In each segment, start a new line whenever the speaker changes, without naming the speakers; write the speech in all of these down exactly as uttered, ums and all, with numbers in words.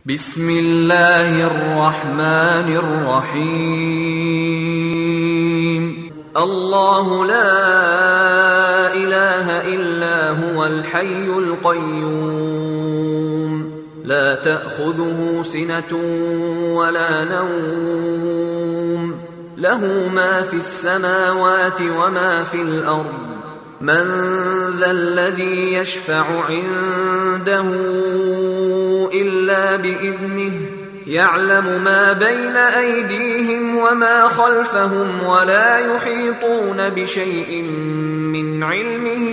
بسم الله الرحمن الرحيم الله لا إله إلا هو الحي القيوم لا تأخذه سنة ولا نوم له ما في السماوات وما في الأرض من ذا الذي يشفع عنده إلا بإذنه يعلم ما بين أيديهم وما خلفهم ولا يحيطون بشيء من علمه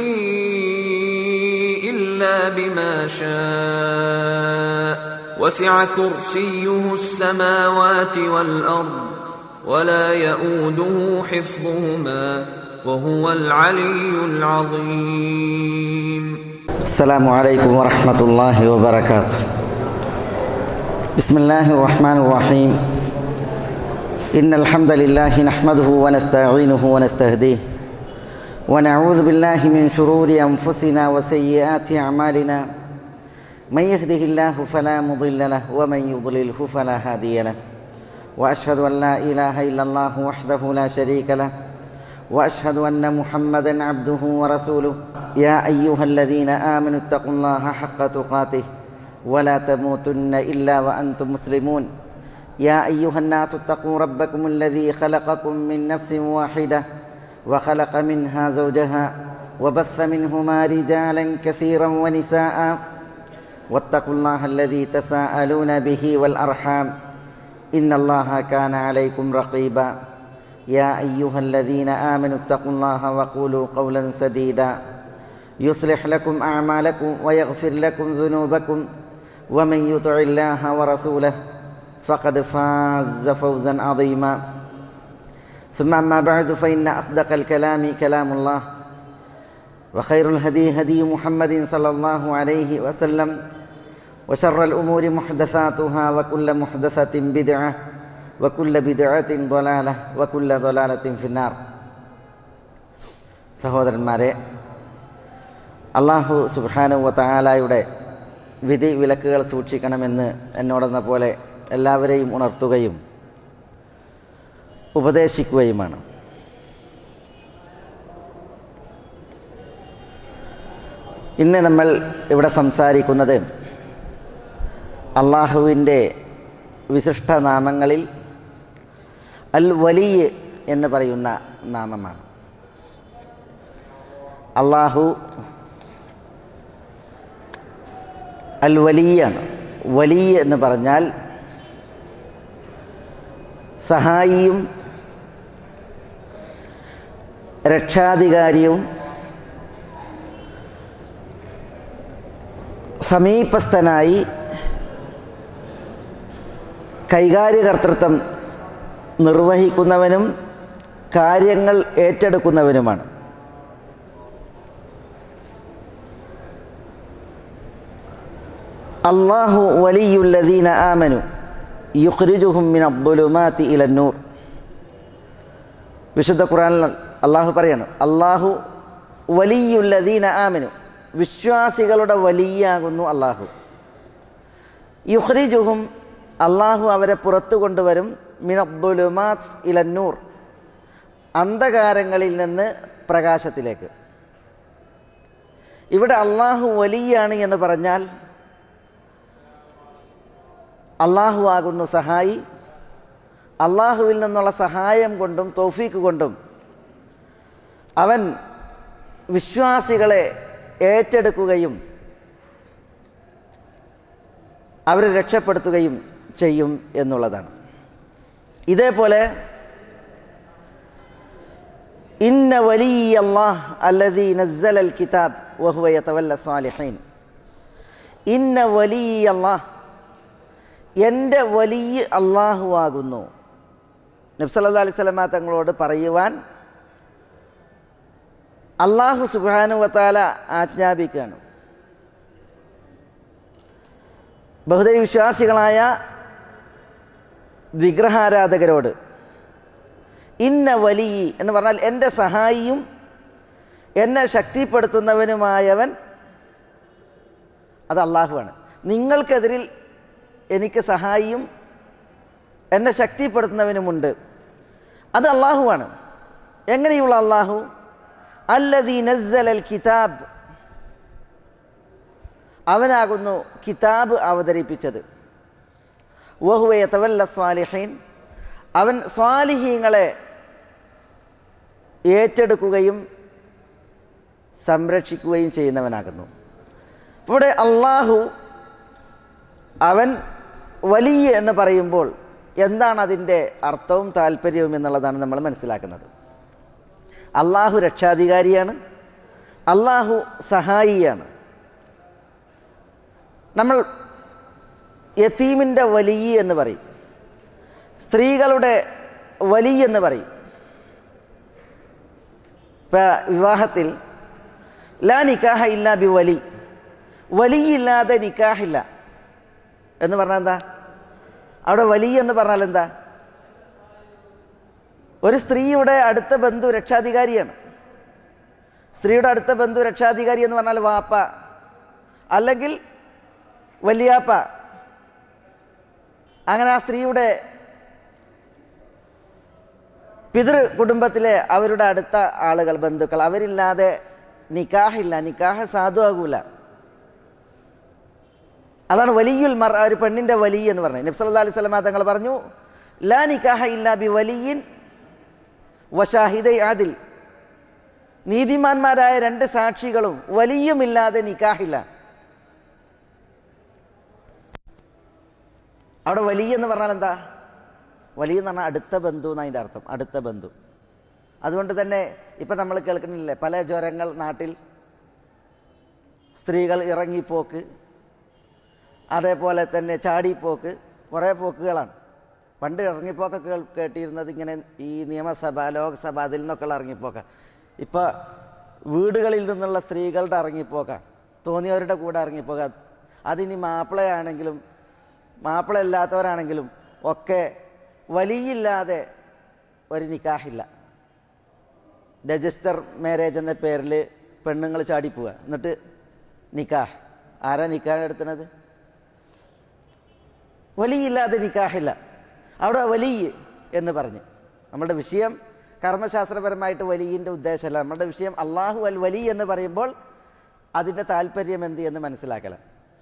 إلا بما شاء وسع كرسيه السماوات والأرض ولا يؤوده حفظهما وهو العلي العظيم.
السلام عليكم ورحمة الله وبركاته. بسم الله الرحمن الرحيم. إن الحمد لله نحمده ونستعينه ونستهديه ونعوذ بالله من شرور أنفسنا وسيئات أعمالنا من يهده الله فلا مضل له ومن يضلله فلا هادي له وأشهد أن لا إله إلا الله وحده لا شريك له وأشهد أن محمدًا عبده ورسوله يا أيها الذين آمنوا اتقوا الله حق تقاته ولا تموتن إلا وأنتم مسلمون يا أيها الناس اتقوا ربكم الذي خلقكم من نفس واحدة وخلق منها زوجها وبث منهما رجالا كثيرا ونساء واتقوا الله الذي تساءلون به والأرحام إن الله كان عليكم رقيبا يا أيها الذين آمنوا اتقوا الله وقولوا قولا سديدا يصلح لكم أعمالكم ويغفر لكم ذنوبكم ومن يطع الله ورسوله فقد فاز فوزا عظيما ثم أما بعد فإن أصدق الكلام كلام الله وخير الهدي هدي محمد صلى الله عليه وسلم وشر الأمور محدثاتها وكل محدثة بدعة وكل بدعة ضلالة وكل ضلالة في النار. സഹോദരന്മാരെ, അല്ലാഹു സുബ്ഹാനഹു വ തആലയുടെ വിധി വിലക്കുകൾ സൂക്ഷിക്കണമെന്ന് എന്നോടെന്ന പോലെ എല്ലാവരെയും ഉണർത്തുകയും ഉപദേശിക്കുകയുമാണ്. ഇന്ന് നമ്മൾ ഇവിടെ സംസാരിക്കുന്നത് അല്ലാഹുവിൻ്റെ വിശിഷ്ട നാമങ്ങളിൽ അൽ വലി എന്ന് പറയുന്ന നാമമാണ്. അല്ലാഹു അൽ വലിയാണ്. വലി എന്ന് പറഞ്ഞാൽ സഹായിയും രക്ഷാധികാരിയും സമീപസ്ഥനായി കൈകാര്യകർത്തൃത്വം നിർവഹിക്കുന്നവനും കാര്യങ്ങൾ ഏറ്റെടുക്കുന്നവനുമാണ്. അല്ലാഹു വലിയുല്ലദീന ആമനു യുഖ്രിജുഹും മിനദ്ദുലുമാതി ഇലന്നൂർ. വിശുദ്ധ ഖുർആനിൽ അല്ലാഹു പറയാണ്, അല്ലാഹു വലിയുല്ലദീന ആമനു, വിശ്വാസികളുടെ വലിയാകുന്നു അല്ലാഹു. യുഖ്രിജുഹും, അല്ലാഹു അവരെ പുറത്തു കൊണ്ടുവരും, മിനദ്ദുലുമാത് ഇലന്നൂർ, അന്ധകാരങ്ങളിൽ നിന്ന് പ്രകാശത്തിലേക്ക്. ഇവിടെ അല്ലാഹു വലിയാണ് എന്ന് പറഞ്ഞാൽ അല്ലാഹു ആകുന്നു സഹായി. അല്ലാഹുവിൽ നിന്നുള്ള സഹായം കൊണ്ടും തൗഫീക്ക് കൊണ്ടും അവൻ വിശ്വാസികളെ ഏറ്റെടുക്കുകയും അവരെ രക്ഷപ്പെടുത്തുകയും ചെയ്യും എന്നുള്ളതാണ്. ഇതേപോലെ ഇന്ന വലിയല്ലാഹ് അല്ലദീ നസ്സലൽ കിതാബ് വഹുവ യതവല്ല സ്വാലിഹീൻ. ഇന്ന വലിയല്ലാഹ്, എൻ്റെ വലിയ അല്ലാഹു ആകുന്നു. നബി സല്ലല്ലാഹു അലൈഹി വസല്ലമ തങ്ങളോട് പറയുവാൻ അല്ലാഹു സുബ്ഹാനഹു വ തആല ആജ്ഞാപിക്കുകയാണ്. ബഹുദൈവ വിശ്വാസികളായ വിഗ്രഹാരാധകരോട് ഇന്ന വലി എന്ന് പറഞ്ഞാൽ എൻ്റെ സഹായിയും എന്നെ ശക്തിപ്പെടുത്തുന്നവനുമായവൻ അത് അള്ളാഹുവാണ്. നിങ്ങൾക്കെതിരിൽ എനിക്ക് സഹായിയും എന്നെ ശക്തിപ്പെടുത്തുന്നവനുമുണ്ട്. അത് അള്ളാഹുവാണ്. എങ്ങനെയുള്ള അള്ളാഹു? അല്ലദീ നസ്സലൽ കിതാബ്, അവനാകുന്നു കിതാബ് അവതരിപ്പിച്ചത്. വഹുവ യതവല്ല സ്വാലിഹീൻ, അവൻ സ്വാലിഹീങ്ങളെ ഏറ്റെടുക്കുകയും സംരക്ഷിക്കുകയും ചെയ്യുന്നവനാകുന്നു. ഇവിടെ അള്ളാഹു അവൻ വലിയ എന്ന് പറയുമ്പോൾ എന്താണ് അതിൻ്റെ അർത്ഥവും താല്പര്യവും എന്നുള്ളതാണ് നമ്മൾ മനസ്സിലാക്കുന്നത്. അള്ളാഹു രക്ഷാധികാരിയാണ്, അള്ളാഹു സഹായിയാണ്. നമ്മൾ യതീമിൻ്റെ വലിയ എന്ന് പറയും, സ്ത്രീകളുടെ വലിയ എന്ന് പറയും. ഇപ്പം വിവാഹത്തിൽ ലാ നിക്കാഹ ഇല്ലാ ബി വലി, വലിയില്ലാതെ നിക്കാഹില്ല എന്ന് പറഞ്ഞാൽ എന്താ? അവിടെ വലിയ എന്ന് പറഞ്ഞാൽ എന്താ? ഒരു സ്ത്രീയുടെ അടുത്ത ബന്ധു രക്ഷാധികാരിയാണ്. സ്ത്രീയുടെ അടുത്ത ബന്ധു രക്ഷാധികാരി എന്ന് പറഞ്ഞാൽ വാപ്പ അല്ലെങ്കിൽ വലിയാപ്പ. അങ്ങനെ ആ സ്ത്രീയുടെ പിതൃ കുടുംബത്തിലെ അവരുടെ അടുത്ത ആളുകൾ, ബന്ധുക്കൾ, അവരില്ലാതെ നിക്കാഹില്ല, നിക്കാഹ് സാധുവാകൂല. അതാണ് വലിയുൽ മർ, ഒരു പെണ്ണിൻ്റെ വലിയ എന്ന് പറഞ്ഞത്. നബി സല്ലല്ലാഹു അലൈഹി വസല്ലം തങ്ങൾ പറഞ്ഞു, ലാ നിക്കാഹ ഇല്ലാ ബി വലിയിൻ വശാഹിദൈ ആദിൽ, നീതിമാന്മാരായ രണ്ട് സാക്ഷികളും വലിയുമില്ലാതെ നിക്കാഹില്ല. അവിടെ വലിയ എന്ന് പറഞ്ഞാൽ എന്താ? വലിയ എന്ന് പറഞ്ഞാൽ അടുത്ത ബന്ധു എന്നതിൻ്റെ അർത്ഥം, അടുത്ത ബന്ധു. അതുകൊണ്ട് തന്നെ ഇപ്പം നമ്മൾ കേൾക്കുന്നില്ലേ പല ജ്വരങ്ങൾ നാട്ടിൽ, സ്ത്രീകൾ ഇറങ്ങിപ്പോക്ക്, അതേപോലെ തന്നെ ചാടിപ്പോക്ക്, കുറേ പോക്കുകളാണ്. പണ്ട് ഇറങ്ങിപ്പോക്കൊക്കെ കേട്ടിരുന്നത് ഇങ്ങനെ ഈ നിയമസഭ, ലോക്സഭ, അതിൽ നിന്നൊക്കെയുള്ള ഇറങ്ങിപ്പോക്ക. ഇപ്പോൾ വീടുകളിൽ നിന്നുള്ള സ്ത്രീകളുടെ ഇറങ്ങിപ്പോക്ക, തോന്നിയവരുടെ കൂടെ ഇറങ്ങിപ്പോക്ക. അതിനി മാപ്പിളയാണെങ്കിലും മാപ്പിള ഇല്ലാത്തവരാണെങ്കിലും ഒക്കെ വലിയില്ലാതെ ഒരു നിക്കാഹില്ല. രജിസ്റ്റർ മാരേജ് എന്ന പേരിൽ പെണ്ണുങ്ങൾ ചാടിപ്പോവുക, എന്നിട്ട് നിക്കാഹ്. ആരാ നിക്കാഹ് എടുക്കുന്നത്? വലിയില്ലാതെ നിക്കാഹില്ല. അവിടെ വലിയ എന്ന് പറഞ്ഞ് നമ്മുടെ വിഷയം കർമ്മശാസ്ത്രപരമായിട്ട് വലിയിൻ്റെ ഉദ്ദേശമല്ല. നമ്മുടെ വിഷയം അള്ളാഹു അൽ വലി എന്ന് പറയുമ്പോൾ അതിൻ്റെ താല്പര്യം എന്ത് എന്ന് മനസ്സിലാക്കല.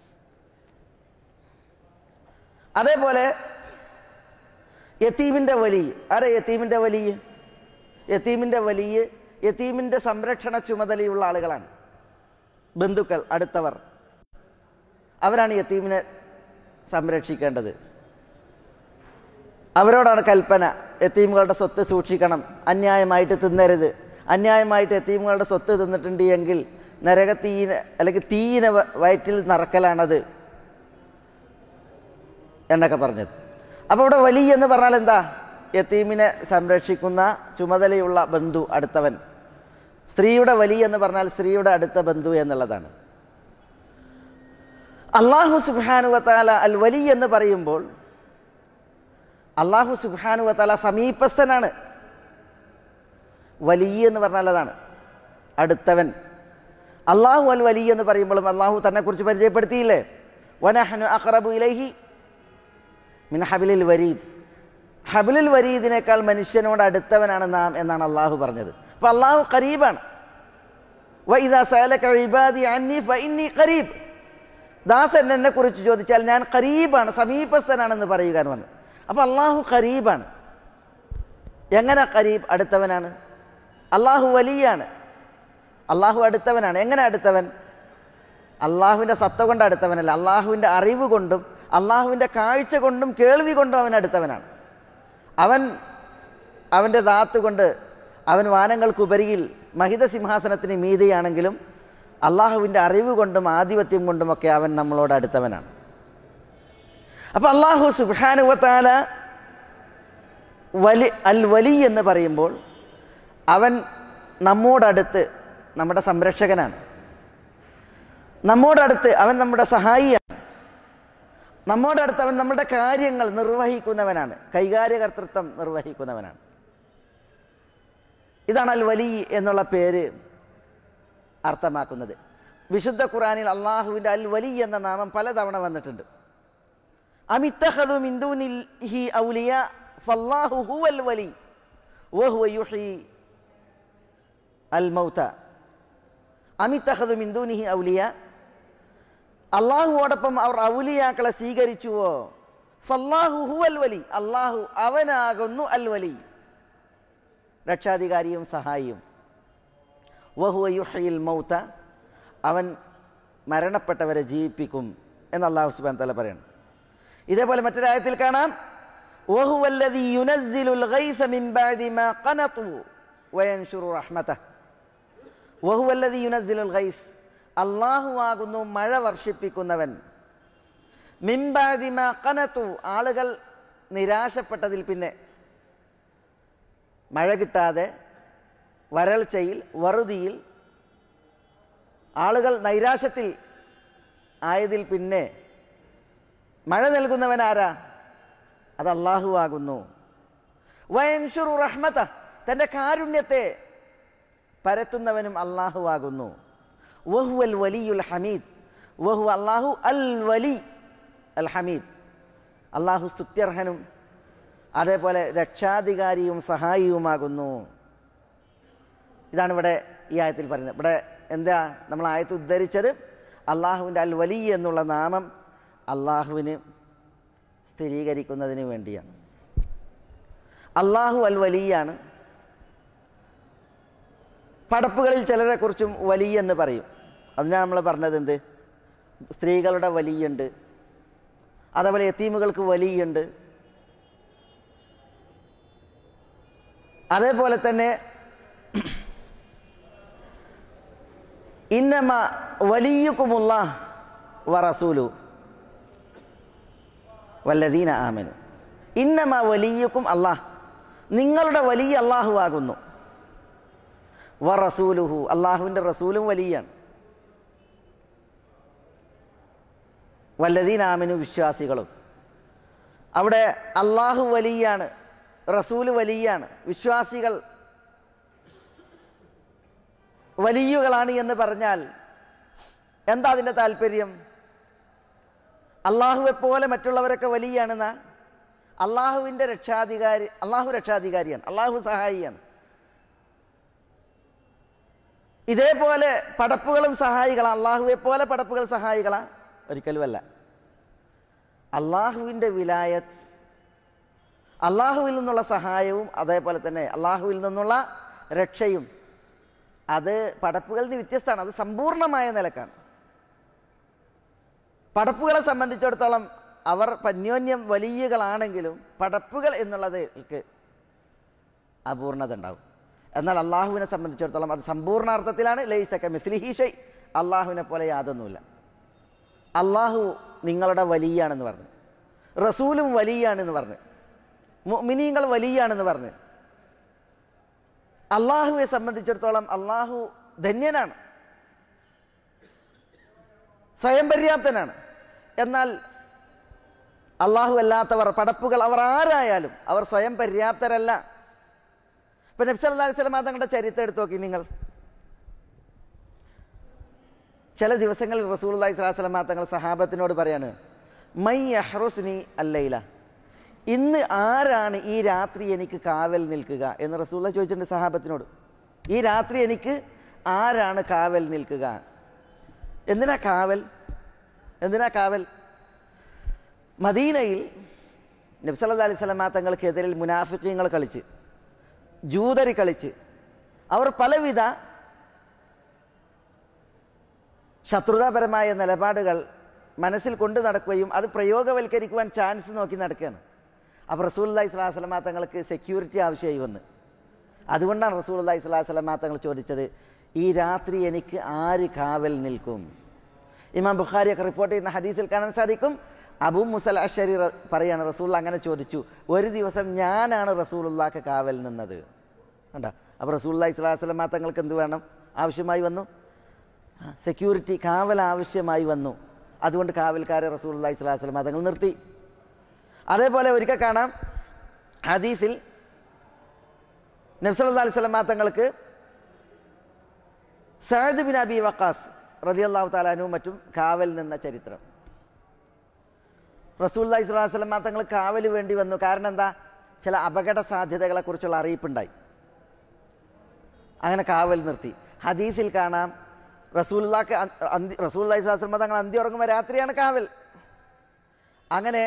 അതേപോലെ യതീമിൻ്റെ വലിയ, ആരെ യതീമിൻ്റെ വലിയ? യതീമിൻ്റെ വലിയ യതീമിൻ്റെ സംരക്ഷണ ചുമതലയുള്ള ആളുകളാണ്, ബന്ധുക്കൾ, അടുത്തവർ. അവരാണ് യതീമിനെ സംരക്ഷിക്കേണ്ടത്. അവരോടാണ് കൽപ്പന, യതീമുകളുടെ സ്വത്ത് സൂക്ഷിക്കണം, അന്യായമായിട്ട് തിന്നരുത്. അന്യായമായിട്ട് യതീമുകളുടെ സ്വത്ത് തിന്നിട്ടുണ്ട് എങ്കിൽ നരകത്തീനെ അല്ലെങ്കിൽ തീയിനെ വയറ്റിൽ നിറക്കലാണത് എന്നൊക്കെ പറഞ്ഞത്. അപ്പോൾ ഇവിടെ വലിയ എന്ന് പറഞ്ഞാൽ എന്താ? യതീമിനെ സംരക്ഷിക്കുന്ന ചുമതലയുള്ള ബന്ധു, അടുത്തവൻ. സ്ത്രീയുടെ വലിയ എന്ന് പറഞ്ഞാൽ സ്ത്രീയുടെ അടുത്ത ബന്ധു എന്നുള്ളതാണ്. അള്ളാഹു സുബ്ഹാനഹു വ തആല അൽ വലി എന്ന് പറയുമ്പോൾ അള്ളാഹു സുബ്ഹാനഹു വ തആല സമീപസ്ഥനാണ്. വലിയ എന്ന് പറഞ്ഞാൽ അതാണ് അടുത്തവൻ. അള്ളാഹു അൽ വലി എന്ന് പറയുമ്പോഴും അള്ളാഹു തന്നെ കുറിച്ച് പരിചയപ്പെടുത്തിയില്ലേ? വനഹ്നു അഖ്റബു ഇലൈഹി മിൻ ഹബിലിൽ വരീദ്, ഹബിലുൽ വരീദിനേക്കാൾ മനുഷ്യനോട് അടുത്തവനാണ് നാം എന്നാണ് അള്ളാഹു പറഞ്ഞത്. അപ്പോൾ അള്ളാഹു ഖരീബാണ്. വഇദാ സഅലക ഇബാദി അന്നി ഫഇന്നി ഖരീബ്, ദാസൻ എന്നെ കുറിച്ച് ചോദിച്ചാൽ ഞാൻ ഖരീബാണ്, സമീപസ്ഥനാണെന്ന് പറയുക എന്ന് പറഞ്ഞു. അപ്പോൾ അള്ളാഹു ഖരീബാണ്. എങ്ങനെ ഖരീബ്? അടുത്തവനാണ്. അള്ളാഹു വലിയാണ്, അള്ളാഹു അടുത്തവനാണ്. എങ്ങനെ അടുത്തവൻ? അള്ളാഹുവിൻ്റെ സത്ത കൊണ്ട് അടുത്തവനല്ല, അള്ളാഹുവിൻ്റെ അറിവ് കൊണ്ടും അള്ളാഹുവിൻ്റെ കാഴ്ച കൊണ്ടും കേൾവി കൊണ്ടും അവൻ അടുത്തവനാണ്. അവൻ അവൻ്റെ ദാത്ത് കൊണ്ട് അവൻ വാനങ്ങൾക്കുപരിയിൽ മഹിത സിംഹാസനത്തിന് മീതെയാണെങ്കിലും അള്ളാഹുവിൻ്റെ അറിവ് കൊണ്ടും ആധിപത്യം കൊണ്ടുമൊക്കെ അവൻ നമ്മളോട് അടുത്തവനാണ്. അപ്പോൾ അള്ളാഹു സുബ്ഹാനഹു വ തആല വലി അൽ വലി എന്ന് പറയുമ്പോൾ അവൻ നമ്മോടടുത്ത് നമ്മുടെ സംരക്ഷകനാണ്, നമ്മോടടുത്ത് അവൻ നമ്മുടെ സഹായിയാണ്, നമ്മോടടുത്ത് അവൻ നമ്മുടെ കാര്യങ്ങൾ നിർവഹിക്കുന്നവനാണ്, കൈകാര്യകർത്തൃത്വം നിർവഹിക്കുന്നവനാണ്. ഇതാണ് അൽ വലി എന്നുള്ള പേര് അർത്ഥമാക്കുന്നത്. വിശുദ്ധ ഖുർആനിൽ അള്ളാഹുവിൻ്റെ അൽ വലി എന്ന നാമം പലതവണ വന്നിട്ടുണ്ട്. അമിത്തഖദു മിൻ ദൂനിഹി ഔലിയാ ഫല്ലാഹു ഹുവൽ വലി വഹുവ യുഹ്യി അൽ മൗത. അമിത്തഖദു മിൻ ദൂനിഹി ഔലിയാ, അള്ളാഹുവോടൊപ്പം അവർ ഔലിയാക്കളെ സ്വീകരിച്ചുവോ? ഫല്ലാഹു ഹുവൽ വലി, അള്ളാഹു അവനാകുന്നു അൽ വലി, രക്ഷാധികാരിയും സഹായിയും. വഹുവ യുഹ്യിൽ മൗത, അവൻ മരണപ്പെട്ടവരെ ജീവിപ്പിക്കും എന്ന് അല്ലാഹു സുബ്ഹാനഹു വ തആല പറയണം. ഇതേപോലെ മറ്റൊരായത്തിൽ കാണാം, വഹുവല്ലദീ യുനസ്സിലുൽ ഗൈസ മിൻ ബഅദി മാ ഖനതു വയൻശുറു റഹ്മതഹു. വഹുവല്ലദീ യുനസ്സിലുൽ ഗൈസ്, അല്ലാഹു ആകുന്നു മഴ വർഷിപ്പിക്കുന്നവൻ. മിൻ ബഅദി മാ ഖനതു, ആളുകൾ നിരാശപ്പെട്ടതിൽ പിന്നെ, മഴ കിട്ടാതെ വരൾച്ചയിൽ വറുതിയിൽ ആളുകൾ നൈരാശ്യത്തിൽ ആയതിൽ പിന്നെ മഴ നൽകുന്നവൻ ആരാ? അത് അല്ലാഹു ആകുന്നു. വയൻശുറു റഹ്മത, തൻ്റെ കാരുണ്യത്തെ പരത്തുന്നവനും അല്ലാഹു ആകുന്നു. വഹുവൽ വലിയുൽ ഹമീദ്, വഹു അല്ലാഹു അൽ വലി അൽ ഹമീദ്, അല്ലാഹു സ്തുത്യർഹനും അതേപോലെ രക്ഷാധികാരിയും സഹായിയുമാകുന്നു. ഇതാണ് ഇവിടെ ഈ ആയത്തിൽ പറയുന്നത്. ഇവിടെ എന്താ നമ്മൾ ആയത്ത് ഉദ്ധരിച്ചത്? അള്ളാഹുവിൻ്റെ അൽ വലി എന്നുള്ള നാമം അള്ളാഹുവിന് സ്ഥിരീകരിക്കുന്നതിന് വേണ്ടിയാണ്. അള്ളാഹു അൽ വലിയാണ്. പടപ്പുകളിൽ ചിലരെക്കുറിച്ചും വലി എന്ന് പറയും. അതിനാണ് നമ്മൾ പറഞ്ഞത് എന്ത്? സ്ത്രീകളുടെ വലിയുണ്ട്, അതേപോലെ യതീമുകൾക്ക് വലിയുണ്ട്, അതേപോലെ തന്നെ ഇന്നമ വലിയുക്കുമുല്ലാഹ് വറസൂലു വല്ലദീന ആമനു. ഇന്നമ വലിയുക്കും അല്ലാഹ്, നിങ്ങളുടെ വലിയ അല്ലാഹു ആകുന്നു. വറസൂലുഹു, അല്ലാഹുവിൻ്റെ റസൂലും വലിയാണ്. വല്ലദീന ആമനു, വിശ്വാസികളും. അവിടെ അല്ലാഹു വലിയാണ്, റസൂല് വലിയാണ്, വിശ്വാസികൾ വലിയുകളാണ് എന്ന് പറഞ്ഞാൽ എന്താ അതിൻ്റെ താല്പര്യം? അള്ളാഹുവെപ്പോലെ മറ്റുള്ളവരൊക്കെ വലിയാണെന്നാ? അള്ളാഹുവിൻ്റെ രക്ഷാധികാരി, അള്ളാഹു രക്ഷാധികാരിയാണ്, അള്ളാഹു സഹായിയാണ്. ഇതേപോലെ പടപ്പുകളും സഹായികളാ? അള്ളാഹുവെപ്പോലെ പടപ്പുകൾ സഹായികളാ? ഒരിക്കലുമല്ല. അള്ളാഹുവിൻ്റെ വിലായത്ത്, അള്ളാഹുവിൽ നിന്നുള്ള സഹായവും അതേപോലെ തന്നെ അള്ളാഹുവിൽ നിന്നുള്ള രക്ഷയും അത് പടപ്പുകളിൽ നിന്ന് വ്യത്യസ്തമാണ്. അത് സമ്പൂർണമായ നിലക്കാണ്. പടപ്പുകളെ സംബന്ധിച്ചിടത്തോളം അവർ അന്യോന്യം വലിയകളാണെങ്കിലും പടപ്പുകൾ എന്നുള്ളതിൽക്ക് അപൂർണത ഉണ്ടാവും. എന്നാൽ അള്ളാഹുവിനെ സംബന്ധിച്ചിടത്തോളം അത് സമ്പൂർണ്ണാർത്ഥത്തിലാണ്. ലൈസ കമിസ്ലിഹി ഷൈ, അള്ളാഹുവിനെ പോലെ യാതൊന്നുമില്ല. അള്ളാഹു നിങ്ങളുടെ വലിയാണെന്ന് പറഞ്ഞു, റസൂലും വലിയാണെന്ന് പറഞ്ഞു, മുഅ്മിനീങ്ങൾ വലിയാണെന്ന് പറഞ്ഞു. അള്ളാഹുവെ സംബന്ധിച്ചിടത്തോളം അള്ളാഹു ധന്യനാണ്, സ്വയം പര്യാപ്തനാണ്. എന്നാൽ അള്ളാഹു അല്ലാത്തവർ പടപ്പുകൾ അവർ ആരായാലും അവർ സ്വയം പര്യാപ്തരല്ല. ഇപ്പം നബി സല്ലല്ലാഹു അലൈഹി വസല്ലം തങ്ങളുടെ ചരിത്രം എടുത്തു നോക്കി നിങ്ങൾ. ചില ദിവസങ്ങളിൽ റസൂലുള്ളാഹി സ്വല്ലല്ലാഹു അലൈഹി വസല്ലം തങ്ങൾ സഹാബത്തിനോട് പറയാണ്, മൈ യഹ്റുസ്നി അല്ലൈല, ഇന്ന് ആരാണ് ഈ രാത്രി എനിക്ക് കാവൽ നിൽക്കുക എന്ന് റസൂലുള്ളാഹി ചോദിച്ചിട്ടുണ്ട് സഹാബത്തിനോട്. ഈ രാത്രി എനിക്ക് ആരാണ് കാവൽ നിൽക്കുക? എന്തിനാ കാവൽ? എന്തിനാ കാവൽ? മദീനയിൽ നബി സല്ലല്ലാഹു അലൈഹി വസല്ലം തങ്ങൾക്കെതിരിൽ മുനാഫിഖീങ്ങൾ കളിച്ച്, ജൂതരി കളിച്ച്, അവർ പലവിധ ശത്രുതാപരമായ നിലപാടുകൾ മനസ്സിൽ കൊണ്ടു നടക്കുകയും അത് പ്രയോഗവൽക്കരിക്കുവാൻ ചാൻസ് നോക്കി നടക്കുകയാണ്. അപ്പോൾ റസൂലുള്ളാഹി സ്വല്ലല്ലാഹു അലൈഹി വസല്ലം തങ്ങൾക്ക് സെക്യൂരിറ്റി ആവശ്യമായി വന്ന്, അതുകൊണ്ടാണ് റസൂലുള്ളാഹി സ്വല്ലല്ലാഹു അലൈഹി വസല്ലം തങ്ങൾ ചോദിച്ചത്, ഈ രാത്രി എനിക്ക് ആര് കാവൽ നിൽക്കും? ഇമാം ബുഖാരിയൊക്കെ റിപ്പോർട്ട് ചെയ്യുന്ന ഹദീസിൽ കാണാൻ സാധിക്കും, അബൂ മുസൽ അശ്ശരി പറയാണ്, റസൂലുള്ളാഹി അങ്ങനെ ചോദിച്ചു, ഒരു ദിവസം ഞാനാണ് റസൂലുള്ളാഹിക്ക് കാവൽ നിന്നത്. കണ്ടോ? അപ്പോൾ റസൂലുള്ളാഹി സ്വല്ലല്ലാഹു അലൈഹി വസല്ലം തങ്ങൾക്ക് എന്ത് വേണം? ആവശ്യമായി വന്നു, സെക്യൂരിറ്റി, കാവൽ ആവശ്യമായി വന്നു. അതുകൊണ്ട് കാവൽക്കാരെ റസൂലുള്ളാഹി സ്വല്ലല്ലാഹു അലൈഹി വസല്ലം തങ്ങൾ നിർത്തി. അതേപോലെ ഒരിക്കൽ കാണാം ഹദീസിൽ നബി സല്ലല്ലാഹു അലൈഹി വസല്ലം തങ്ങൾക്ക് സഅദ് ബിൻ അബി വഖാസ് റളിയല്ലാഹു തആല അൻഹു മറ്റും കാവൽ നിന്ന ചരിത്രം. റസൂലുള്ളാഹി സ്വല്ലല്ലാഹു അലൈഹി വസല്ലം തങ്ങൾ കാവല് വേണ്ടി വന്നു. കാരണം എന്താ? ചില അപകട സാധ്യതകളെക്കുറിച്ചുള്ള അറിയിപ്പുണ്ടായി. അങ്ങനെ കാവൽ നിർത്തി. ഹദീസിൽ കാണാം റസൂലുള്ളാഹിക്ക് അന്തി റസൂലുള്ളാഹി സ്വല്ലല്ലാഹു അലൈഹി വസല്ലം തങ്ങൾ അന്തി ഉറങ്ങുമ്പോൾ രാത്രിയാണ് കാവൽ. അങ്ങനെ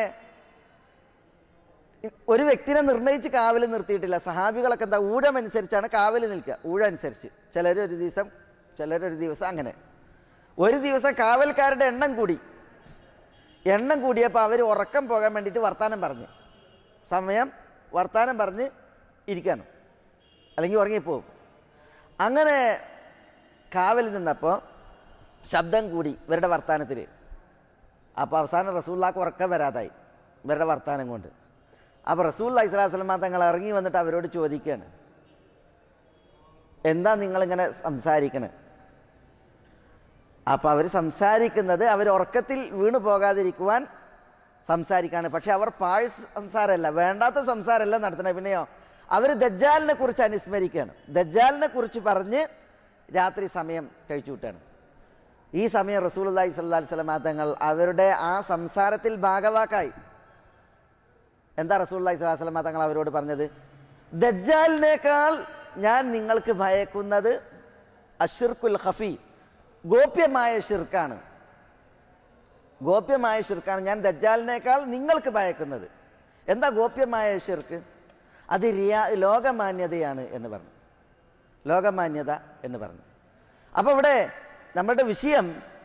ഒരു വ്യക്തിനെ നിർണയിച്ച് കാവൽ നിർത്തിയിട്ടില്ല. സഹാബികളൊക്കെ എന്താ ഊഴമനുസരിച്ചാണ് കാവൽ നിൽക്കുക. ഊഴനുസരിച്ച് ചിലരൊരു ദിവസം ചിലരൊരു ദിവസം അങ്ങനെ. ഒരു ദിവസം കാവൽക്കാരുടെ എണ്ണം കൂടി. എണ്ണം കൂടിയപ്പോൾ അവർ ഉറക്കം പോകാൻ വേണ്ടിയിട്ട് വർത്താനം പറഞ്ഞ് സമയം വർത്താനം പറഞ്ഞ് ഇരിക്കണം, അല്ലെങ്കിൽ ഉറങ്ങിപ്പോവും. അങ്ങനെ കാവൽ നിന്നപ്പോൾ ശബ്ദം കൂടി ഇവരുടെ വർത്താനത്തിൽ. അപ്പോൾ അവസാനം റസൂലുള്ളാഹിക്ക് ഉറക്കം വരാതായി ഇവരുടെ വർത്താനം കൊണ്ട്. അപ്പോൾ റസൂലുള്ളാഹി സ്വല്ലല്ലാഹു അലൈഹി വസല്ലം തങ്ങൾ ഇറങ്ങി വന്നിട്ട് അവരോട് ചോദിക്കുകയാണ്, എന്താ നിങ്ങളിങ്ങനെ സംസാരിക്കണേ? അപ്പോൾ അവർ സംസാരിക്കുന്നത് അവർ ഉറക്കത്തിൽ വീണു പോകാതിരിക്കുവാൻ സംസാരിക്കുകയാണ്. പക്ഷെ അവർ പാഴ് സംസാരമല്ല, വേണ്ടാത്ത സംസാരമല്ല നടത്തണേ. പിന്നെയോ അവർ ദജ്ജാലിനെ കുറിച്ച് അനുസ്മരിക്കുകയാണ്. ദജ്ജാലിനെ കുറിച്ച് പറഞ്ഞ് രാത്രി സമയം കഴിച്ചു വിട്ടാണ്. ഈ സമയം റസൂലുള്ളാഹി സ്വല്ലല്ലാഹു അലൈഹി വസല്ലം തങ്ങൾ അവരുടെ ആ സംസാരത്തിൽ ഭാഗവാക്കായി. എന്താ റസൂലുള്ളാഹി സ്വല്ലല്ലാഹു അലൈഹി വസല്ലം തങ്ങൾ അവരോട് പറഞ്ഞത്? ദജ്ജാലിനേക്കാൾ ഞാൻ നിങ്ങൾക്ക് ഭയക്കുന്നത് അശ്ശിർക്കുൽ ഖഫി, ഗോപ്യമായ ഷിർക്കാണ്. ഗോപ്യമായ ഷിർക്കാണ് ഞാൻ ദജ്ജാലിനേക്കാൾ നിങ്ങൾക്ക് ഭയക്കുന്നത്. എന്താ ഗോപ്യമായ ഷിർക്ക്? അത് റിയാ, ലോകമാന്യതയാണ് എന്ന് പറഞ്ഞു. ലോകമാന്യത എന്ന് പറഞ്ഞു. അപ്പോൾ ഇവിടെ നമ്മളുടെ വിഷയം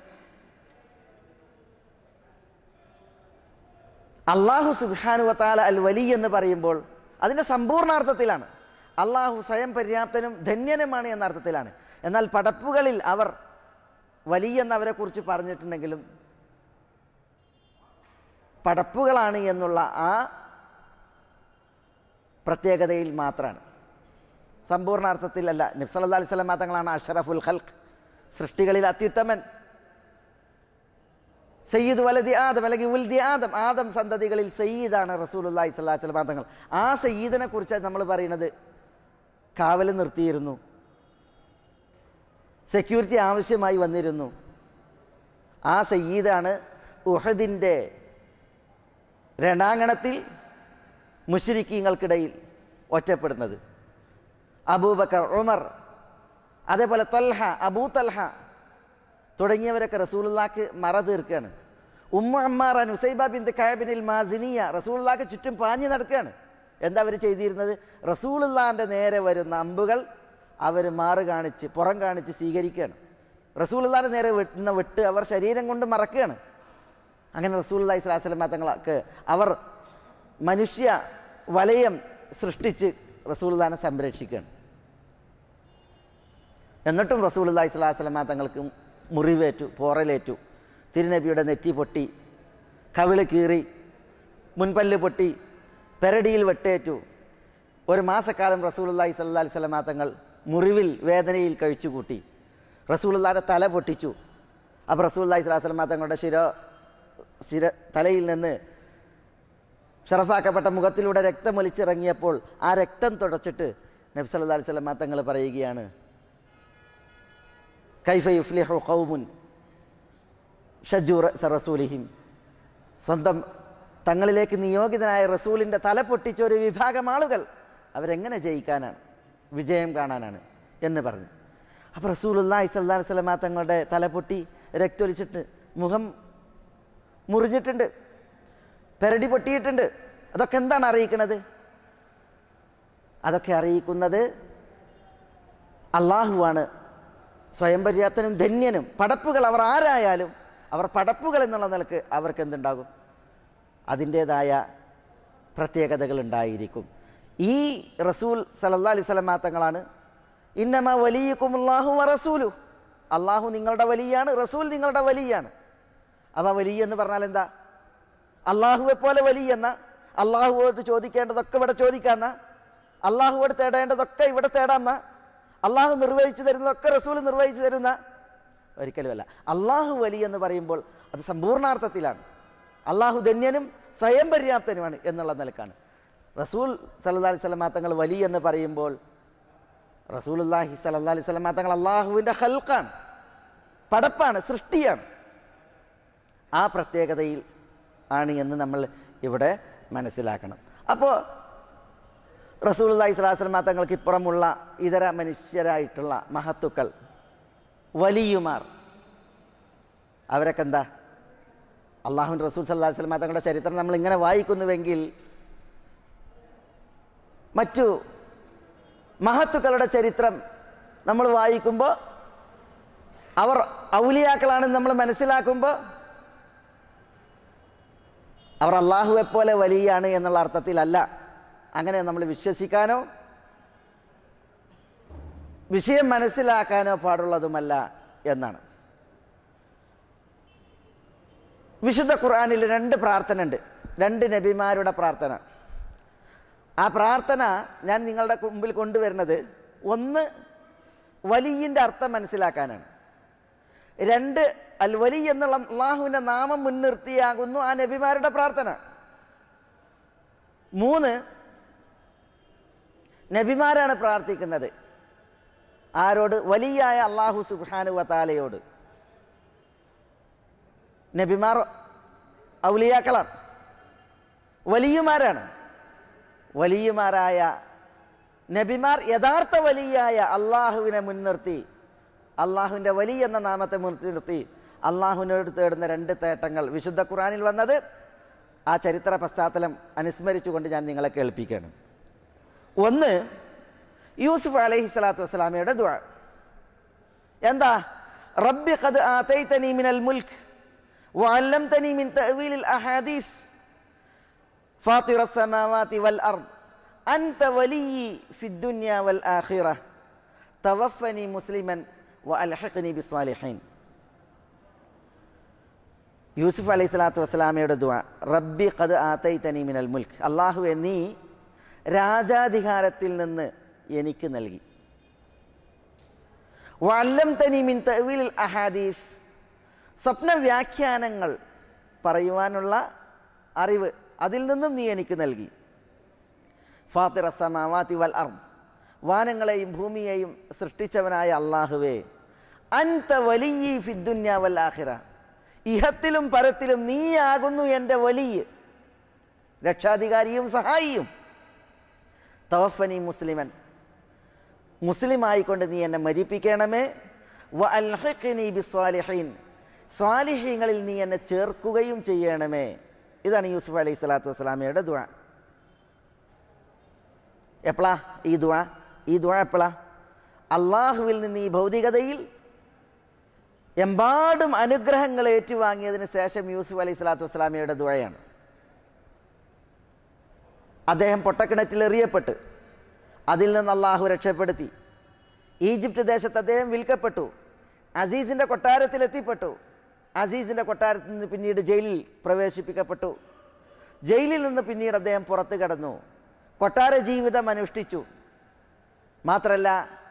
അള്ളാഹു സുബ്ഹാനഹു വ തആല അൽ വലി എന്ന് പറയുമ്പോൾ അതിൻ്റെ സമ്പൂർണ്ണാർത്ഥത്തിലാണ്. അള്ളാഹു സ്വയം പര്യാപ്തനും ധന്യനുമാണ് എന്ന അർത്ഥത്തിലാണ്. എന്നാൽ പടപ്പുകളിൽ അവർ വലിയ എന്നവരെ കുറിച്ച് പറഞ്ഞിട്ടുണ്ടെങ്കിലും പടപ്പുകളാണ് എന്നുള്ള ആ പ്രത്യേകതയിൽ മാത്രമാണ്, സമ്പൂർണ്ണാർത്ഥത്തിലല്ല. നബി സല്ലല്ലാഹു അലൈഹി വസല്ലം തങ്ങളാണ് അഷ്റഫുൽ ഖൽഖ്, സൃഷ്ടികളിൽ അത്യുത്തമൻ. സയ്യിദ് വലദി ആദം അല്ലെങ്കിൽ ഉൽദി ആദം, ആദം സന്തതികളിൽ സയ്യിദാണ് റസൂലുള്ളാഹി സ്വല്ലല്ലാഹു അലൈഹി വസല്ലം തങ്ങൾ. ആ സയ്യിദിനെ കുറിച്ചാണ് നമ്മൾ പറയുന്നത്. കാവൽ നിർത്തിയിരുന്നു, സെക്യൂരിറ്റി ആവശ്യമായി വന്നിരുന്നു. ആ സയ്യിദാണ് ഉഹദിൻ്റെ രണാങ്കണത്തിൽ മുശ്രിക്കീങ്ങൾക്കിടയിൽ ഒറ്റപ്പെടുന്നത്. അബൂബക്കർ, ഉമർ, അതേപോലെ ത്വൽഹ, അബൂ തൽഹ തുടങ്ങിയവരൊക്കെ റസൂലുള്ളാഹിക്ക് മറ തീർക്കുകയാണ്. ഉമ്മു അമ്മാറ നുസൈബ ബിൻത് കഅബിനിൽ മാസിനിയ റസൂലുള്ളാഹിക്ക് ചുറ്റും പാഞ്ഞു നടക്കുകയാണ്. എന്താ അവർ ചെയ്തിരുന്നത്? റസൂലുള്ളാഹിൻ്റെ നേരെ വരുന്ന അമ്പുകൾ അവർ മാറ് കാണിച്ച് പുറം കാണിച്ച് സ്വീകരിക്കുകയാണ്. റസൂലുള്ളാഹിൻ്റെ നേരെ വെട്ടുന്ന വെട്ട് അവർ ശരീരം കൊണ്ട് മറക്കുകയാണ്. അങ്ങനെ റസൂലുള്ളാഹി സ്വല്ലല്ലാഹു അലൈഹി വസല്ലം തങ്ങൾക്ക് അവർ മനുഷ്യ വലയം സൃഷ്ടിച്ച് റസൂലുള്ളാഹിനെ സംരക്ഷിക്കുകയാണ്. എന്നിട്ടും റസൂലുള്ളാഹി സ്വല്ലല്ലാഹു അലൈഹി വസല്ലം തങ്ങൾക്ക് മുറിവേറ്റു, പോറലേറ്റു. തിരുനബിയുടെ നെറ്റി പൊട്ടി, കവിള് കീറി, മുൻപല്ല് പൊട്ടി, പെരടിയിൽ വെട്ടേറ്റു. ഒരു മാസക്കാലം റസൂലുള്ളാഹി സ്വല്ലല്ലാഹു അലൈഹി വസല്ലം തങ്ങൾ മുറിവിൽ വേദനയിൽ കഴിച്ചുകൂട്ടി. റസൂലുള്ളാഹിയുടെ തല പൊട്ടിച്ചു. അപ്പോൾ റസൂലുള്ളാഹി സ്വല്ലല്ലാഹു അലൈഹി വസല്ലം തങ്ങളുടെ ശിര ശിര തലയിൽ നിന്ന് ഷറഫാക്കപ്പെട്ട മുഖത്തിലൂടെ രക്തമൊലിച്ചിറങ്ങിയപ്പോൾ ആ രക്തം തുടച്ചിട്ട് നബി സല്ലല്ലാഹു അലൈഹി വസല്ലം തങ്ങൾ പറയുകയാണ്, കൈഫ യുഫ്ലിഹു ഖൗമുൻ ഷജ്ജു റഅസ റസൂലിഹിം, സ്വന്തം തങ്ങളിലേക്ക് നിയോഗിതനായ റസൂലിൻ്റെ തല പൊട്ടിച്ച ഒരു വിഭാഗം ആളുകൾ അവരെങ്ങനെ ജയിക്കാനാണ്, വിജയം കാണാനാണ് എന്ന് പറഞ്ഞു. അപ്പോൾ റസൂലുള്ളാഹി സ്വല്ലല്ലാഹു അലൈഹി വസല്ലം തങ്ങളുടെ തല പൊട്ടി രക്തൊലിച്ചിട്ട് മുഖം മുറിഞ്ഞിട്ടുണ്ട്, പെരടി പൊട്ടിയിട്ടുണ്ട്. അതൊക്കെ എന്താണ് അറിയിക്കുന്നത്? അതൊക്കെ അറിയിക്കുന്നത് അള്ളാഹുവാണ് സ്വയം പര്യാപ്തനും ധന്യനും. പടപ്പുകൾ അവർ ആരായാലും അവർ പടപ്പുകൾ എന്നുള്ള നിലക്ക് അവർക്ക് എന്തുണ്ടാകും? അതിൻ്റേതായ പ്രത്യേകതകൾ ഉണ്ടായിരിക്കും. ഈ റസൂൽ സല്ലല്ലാഹു അലൈഹി വസല്ലം തങ്ങളാണ് ഇന്നമാ വലിയക്കുമുല്ലാഹു വ റസൂലു, അള്ളാഹു നിങ്ങളുടെ വലിയാണ്, റസൂൽ നിങ്ങളുടെ വലിയാണ്. അപ്പോൾ വലിയ എന്ന് പറഞ്ഞാൽ എന്താ? അള്ളാഹുവെ പോലെ വലിയ എന്ന, അള്ളാഹുവോട് ചോദിക്കേണ്ടതൊക്കെ ഇവിടെ ചോദിക്കാന്ന, അള്ളാഹുവോട് തേടേണ്ടതൊക്കെ ഇവിടെ തേടാന്ന, അള്ളാഹു നിർവഹിച്ചു തരുന്നതൊക്കെ റസൂൽ നിർവഹിച്ചു തരുന്ന ഒരിക്കലുമല്ല. അള്ളാഹു വലിയ എന്ന് പറയുമ്പോൾ അത് സമ്പൂർണ്ണാർത്ഥത്തിലാണ്. അള്ളാഹു ധന്യനും സ്വയം പര്യാപ്തനുമാണ് എന്നുള്ള നിലക്കാണ്. റസൂൽ സല്ലല്ലാഹു അലൈഹി വസല്ലം തങ്ങൾ വലിയ എന്ന് പറയുമ്പോൾ റസൂലുള്ളാഹി സല്ലല്ലാഹു അലൈഹി വസല്ലം തങ്ങൾ അള്ളാഹുവിൻ്റെ ഖൽഖാണ്, പടപ്പാണ്, സൃഷ്ടിയാണ്. ആ പ്രത്യേകതയിൽ ആണ് എന്ന് നമ്മൾ ഇവിടെ മനസ്സിലാക്കണം. അപ്പോൾ റസൂലുള്ളാഹി സ്വല്ലല്ലാഹു അലൈഹി വസല്ലം തങ്ങൾക്ക് ഇപ്പുറമുള്ള ഇതര മനുഷ്യരായിട്ടുള്ള മഹത്തുക്കൾ, വലിയുമാർ, അവരൊക്കെ എന്താ? അള്ളാഹുവിൻ്റെ റസൂൽ സല്ലല്ലാഹു അലൈഹി വസല്ലം തങ്ങളുടെ ചരിത്രം നമ്മൾ ഇങ്ങനെ വായിക്കുന്നുവെങ്കിൽ മറ്റു മഹത്തുക്കളുടെ ചരിത്രം നമ്മൾ വായിക്കുമ്പോൾ അവർ ഔലിയാക്കളാണെന്ന് നമ്മൾ മനസ്സിലാക്കുമ്പോൾ അവർ അള്ളാഹുവെപ്പോലെ വലിയാണ് എന്നുള്ള അർത്ഥത്തിലല്ല അങ്ങനെ നമ്മൾ വിശ്വസിക്കാനോ വിഷയം മനസ്സിലാക്കാനോ പാടുള്ളതുമല്ല എന്നാണ്. വിശുദ്ധ ഖുർആനിൽ രണ്ട് പ്രാർത്ഥന ഉണ്ട്, രണ്ട് നബിമാരുടെ പ്രാർത്ഥന. ആ പ്രാർത്ഥന ഞാൻ നിങ്ങളുടെ മുമ്പിൽ കൊണ്ടുവരുന്നത് ഒന്ന് വലിയിൻ്റെ അർത്ഥം മനസ്സിലാക്കാനാണ്, രണ്ട് അൽ വലി എന്നുള്ള അള്ളാഹുവിൻ്റെ നാമം മുൻനിർത്തിയാകുന്നു ആ നബിമാരുടെ പ്രാർത്ഥന, മൂന്ന് നബിമാരാണ് പ്രാർത്ഥിക്കുന്നത് ആരോട്? വലിയായ അള്ളാഹു സുബ്ഹാനഹു വ തആലയോട്. നബിമാർ ഔലിയാക്കളാണ്, വലിയുമാരാണ്. വലിയുമാരായ നബിമാർ യഥാർത്ഥ വലിയായ അള്ളാഹുവിനെ മുൻനിർത്തി, അള്ളാഹുവിൻ്റെ വലി എന്ന നാമത്തെ മുൻനിർത്തി അള്ളാഹുവിനോട് തേടുന്ന രണ്ട് തേട്ടങ്ങൾ വിശുദ്ധ ഖുർആനിൽ വന്നത് ആ ചരിത്ര പശ്ചാത്തലം അനുസ്മരിച്ചുകൊണ്ട് ഞാൻ നിങ്ങളെ കേൾപ്പിക്കുകയാണ്. ഒന്ന് യൂസുഫ് അലൈഹി സ്വലാത്തു വസ്സലാമയുടെ ദുആ. എന്താ? റബ്ബി ഖദ് ആതൈതനി മിനൽ മുൽക്ക് വഅല്ലംതനി മിൻ തഅവീലിൽ അഹാദീസ് ഫാത്തിറസ് സമാവാതി വൽ അർദ് അൻത വലിയ്യി ഫിദ് ദുനിയ വൽ ആഖിറ തവഫനി മുസ്ലിമൻ വഅൽഹിഖ്നി ബിസ്സാലിഹീൻ. യൂസുഫ് അലൈഹി സ്വലാത്തു വസ്സലാമയുടെ ദുആ. റബ്ബി ഖദ് ആതൈതനി മിനൽ മുൽക്ക്, അല്ലാഹുവേ നീ രാജാധികാരത്തിൽ നിന്ന് എനിക്ക് നൽകി. വഅല്ലംതനി മിൻ തഅവീലിൽ അഹാദീസ്, സ്വപ്ന വ്യാഖ്യാനങ്ങൾ പറയുവാനുള്ള അറിവ് അതിൽ നിന്നും നീ എനിക്ക് നൽകി. ഫാത്തിറസ് സമാവാതി വൽ അർദ്, വാനങ്ങളെയും ഭൂമിയെയും സൃഷ്ടിച്ചവനായ അല്ലാഹുവേ, അൻത വലിയ്യി ഫിദ് ദുനിയ വൽ ആഖിറ, ഇഹത്തിലും പരത്തിലും നീയാകുന്നു എൻ്റെ വലിയ രക്ഷാധികാരിയും സഹായിയും. തവഫനി മുസ്ലിമൻ, മുസ്ലിമായിക്കൊണ്ട് നീ എന്നെ മരിപ്പിക്കണമേ. വഅൽഹിഖ്നി ബിസ്സാലിഹീൻ, സ്വാലിഹീങ്ങളിൽ നീ എന്നെ ചേർക്കുകയും ചെയ്യണമേ. ഇതാണ് യൂസുഫ് അലൈഹി സ്വലാത്തു വസ്സലാമയുടെ ദുആ. എപ്പോഴാ ഈ ദുആ? ഈ ദുആ എപ്പോഴാ? അള്ളാഹുവിൽ നിന്ന് ഈ ഭൗതികതയിൽ എമ്പാടും അനുഗ്രഹങ്ങൾ ഏറ്റുവാങ്ങിയതിന് ശേഷം യൂസുഫ് അലൈഹി സ്വലാത്തു വസ്സലാമയുടെ ദുആയാണ്. അദ്ദേഹം പൊട്ടക്കിണറ്റിൽ എറിയപ്പെട്ട് അതിൽ നിന്ന് അള്ളാഹു രക്ഷപ്പെടുത്തി. ഈജിപ്റ്റ് ദേശത്ത് അദ്ദേഹം വിൽക്കപ്പെട്ടു, അസീസിൻ്റെ കൊട്ടാരത്തിലെത്തിപ്പെട്ടു. അസീസിൻ്റെ കൊട്ടാരത്തിൽ നിന്ന് പിന്നീട് ജയിലിൽ പ്രവേശിപ്പിക്കപ്പെട്ടു. ജയിലിൽ നിന്ന് പിന്നീട് അദ്ദേഹം പുറത്തു കടന്നു, കൊട്ടാര ജീവിതം അനുഷ്ഠിച്ചു. മാത്രമല്ല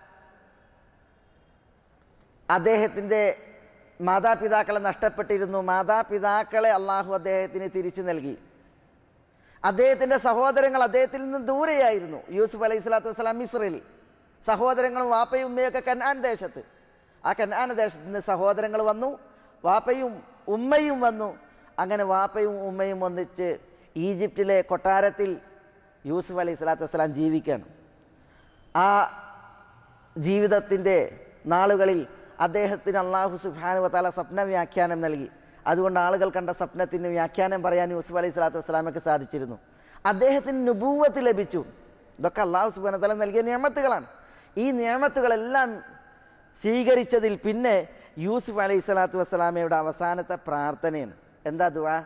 അദ്ദേഹത്തിൻ്റെ മാതാപിതാക്കളെ നഷ്ടപ്പെട്ടിരുന്നു, മാതാപിതാക്കളെ അള്ളാഹു അദ്ദേഹത്തിന് തിരിച്ചു നൽകി. അദ്ദേഹത്തിൻ്റെ സഹോദരങ്ങൾ അദ്ദേഹത്തിൽ നിന്ന് ദൂരെയായിരുന്നു. യൂസുഫ് അലൈഹി സ്വലാത്തു വസ്സലാം മിസ്രിൽ, സഹോദരങ്ങളും വാപ്പയും ഉമ്മയൊക്കെ കനാൻ ദേശത്ത്. ആ കനാൻ ദേശത്ത് നിന്ന് സഹോദരങ്ങൾ വന്നു, വാപ്പയും ഉമ്മയും വന്നു. അങ്ങനെ വാപ്പയും ഉമ്മയും ഒന്നിച്ച് ഈജിപ്തിലെ കൊട്ടാരത്തിൽ യൂസുഫ് അലൈഹി സ്വലാത്തു വസ്സലാം ജീവിക്കുകയാണ്. ആ ജീവിതത്തിൻ്റെ നാളുകളിൽ അദ്ദേഹത്തിന് അള്ളാഹു സുബ്ഹാനഹു വ തആല സ്വപ്ന വ്യാഖ്യാനം നൽകി. അതുകൊണ്ട് ആളുകൾ കണ്ട സ്വപ്നത്തിന് വ്യാഖ്യാനം പറയാൻ യൂസുഫ് അലൈഹി സ്വലാത്തു വസ്സലാമയ്ക്ക് സാധിച്ചിരുന്നു. അദ്ദേഹത്തിന് നുബൂവത്ത് ലഭിച്ചു. ഇതൊക്കെ അള്ളാഹു സുബ്ഹാനഹു വ തആല നൽകിയ നിഅമത്തുകളാണ്. ഈ നിഅമത്തുകളെല്ലാം സ്വീകരിച്ചതിൽ പിന്നെ യൂസുഫ് അലൈഹി സ്വലാത്തു വസ്സലാമയുടെ അവസാനത്തെ പ്രാർത്ഥനയാണ്. എന്താ ദുആ?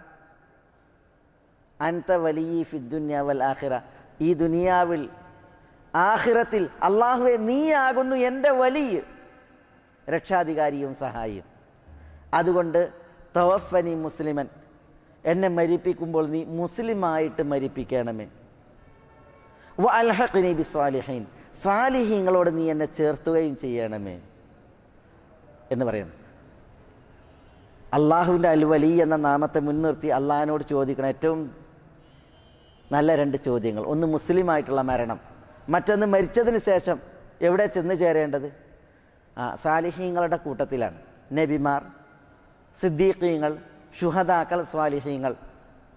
അൻത വലിയ്യി ഫിദ് ദുനിയ വൽ ആഖിറ, ഈ ദുനിയാവിൽ ആഖിറത്തിൽ അള്ളാഹുവേ നീയാകുന്നു എൻ്റെ വലിയ രക്ഷാധികാരിയും സഹായിയും. അതുകൊണ്ട് തവഫനി മുസ്ലിമൻ, എന്നെ മരിപ്പിക്കുമ്പോൾ നീ മുസ്ലിമായിട്ട് മരിപ്പിക്കണമേ. വഅൽഹിഖ്നി ബിസ്സാലിഹീൻ, സ്വാലിഹീങ്ങളോട് നീ എന്നെ ചേർത്തുകയും ചെയ്യണമേ എന്ന് പറയണം. അള്ളാഹുവിൻ്റെ അൽ വലി എന്ന നാമത്തെ മുൻനിർത്തി അള്ളാഹിനോട് ചോദിക്കണം ഏറ്റവും നല്ല രണ്ട് ചോദ്യങ്ങൾ. ഒന്ന് മുസ്ലിമായിട്ടുള്ള മരണം, മറ്റൊന്ന് മരിച്ചതിന് ശേഷം എവിടെ ചെന്ന് ചേരേണ്ടത്? ആ സാലിഹീങ്ങളുടെ കൂട്ടത്തിലാണ്. നബിമാർ, സിദ്ദീഖീങ്ങൾ, ശുഹദാക്കൾ, സ്വാലിഹീങ്ങൾ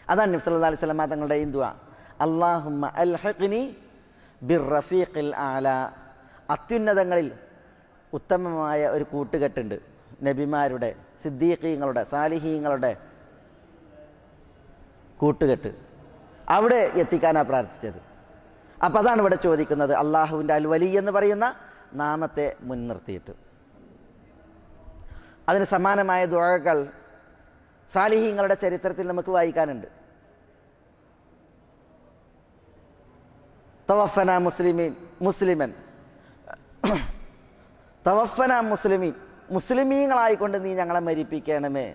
അതാണ് നബി സല്ലല്ലാഹു അലൈഹി വസല്ലം തങ്ങളുടെ ഈ ദുആ, അല്ലാഹുമ്മ അൽഹിഖ്നി ബിർറഫീഖിൽ ആല. അത്യുന്നതങ്ങളിൽ ഉത്തമമായ ഒരു കൂട്ടുകെട്ടുണ്ട് നബിമാരുടെ, സിദ്ദീഖീങ്ങളുടെ, സാലിഹീങ്ങളുടെ കൂട്ടുകെട്ട്. അവിടെ എത്തിക്കാനാണ് പ്രാർത്ഥിച്ചത്. അപ്പം അതാണ് ഇവിടെ ചോദിക്കുന്നത്, അള്ളാഹുവിൻ്റെ അൽ വലി എന്ന് പറയുന്ന നാമത്തെ മുൻനിർത്തിയിട്ട്. അതിന് സമാനമായ ദുആകൾ സാലിഹീങ്ങളുടെ ചരിത്രത്തിൽ നമുക്ക് വായിക്കാനുണ്ട്. തവഫന മുസ്ലിമീൻ മുസ്ലിമൻ തവഫന മുസ്ലിമീൻ, മുസ്ലിമീങ്ങളായിക്കൊണ്ട് നീ ഞങ്ങളെ മരിപ്പിക്കണമേ.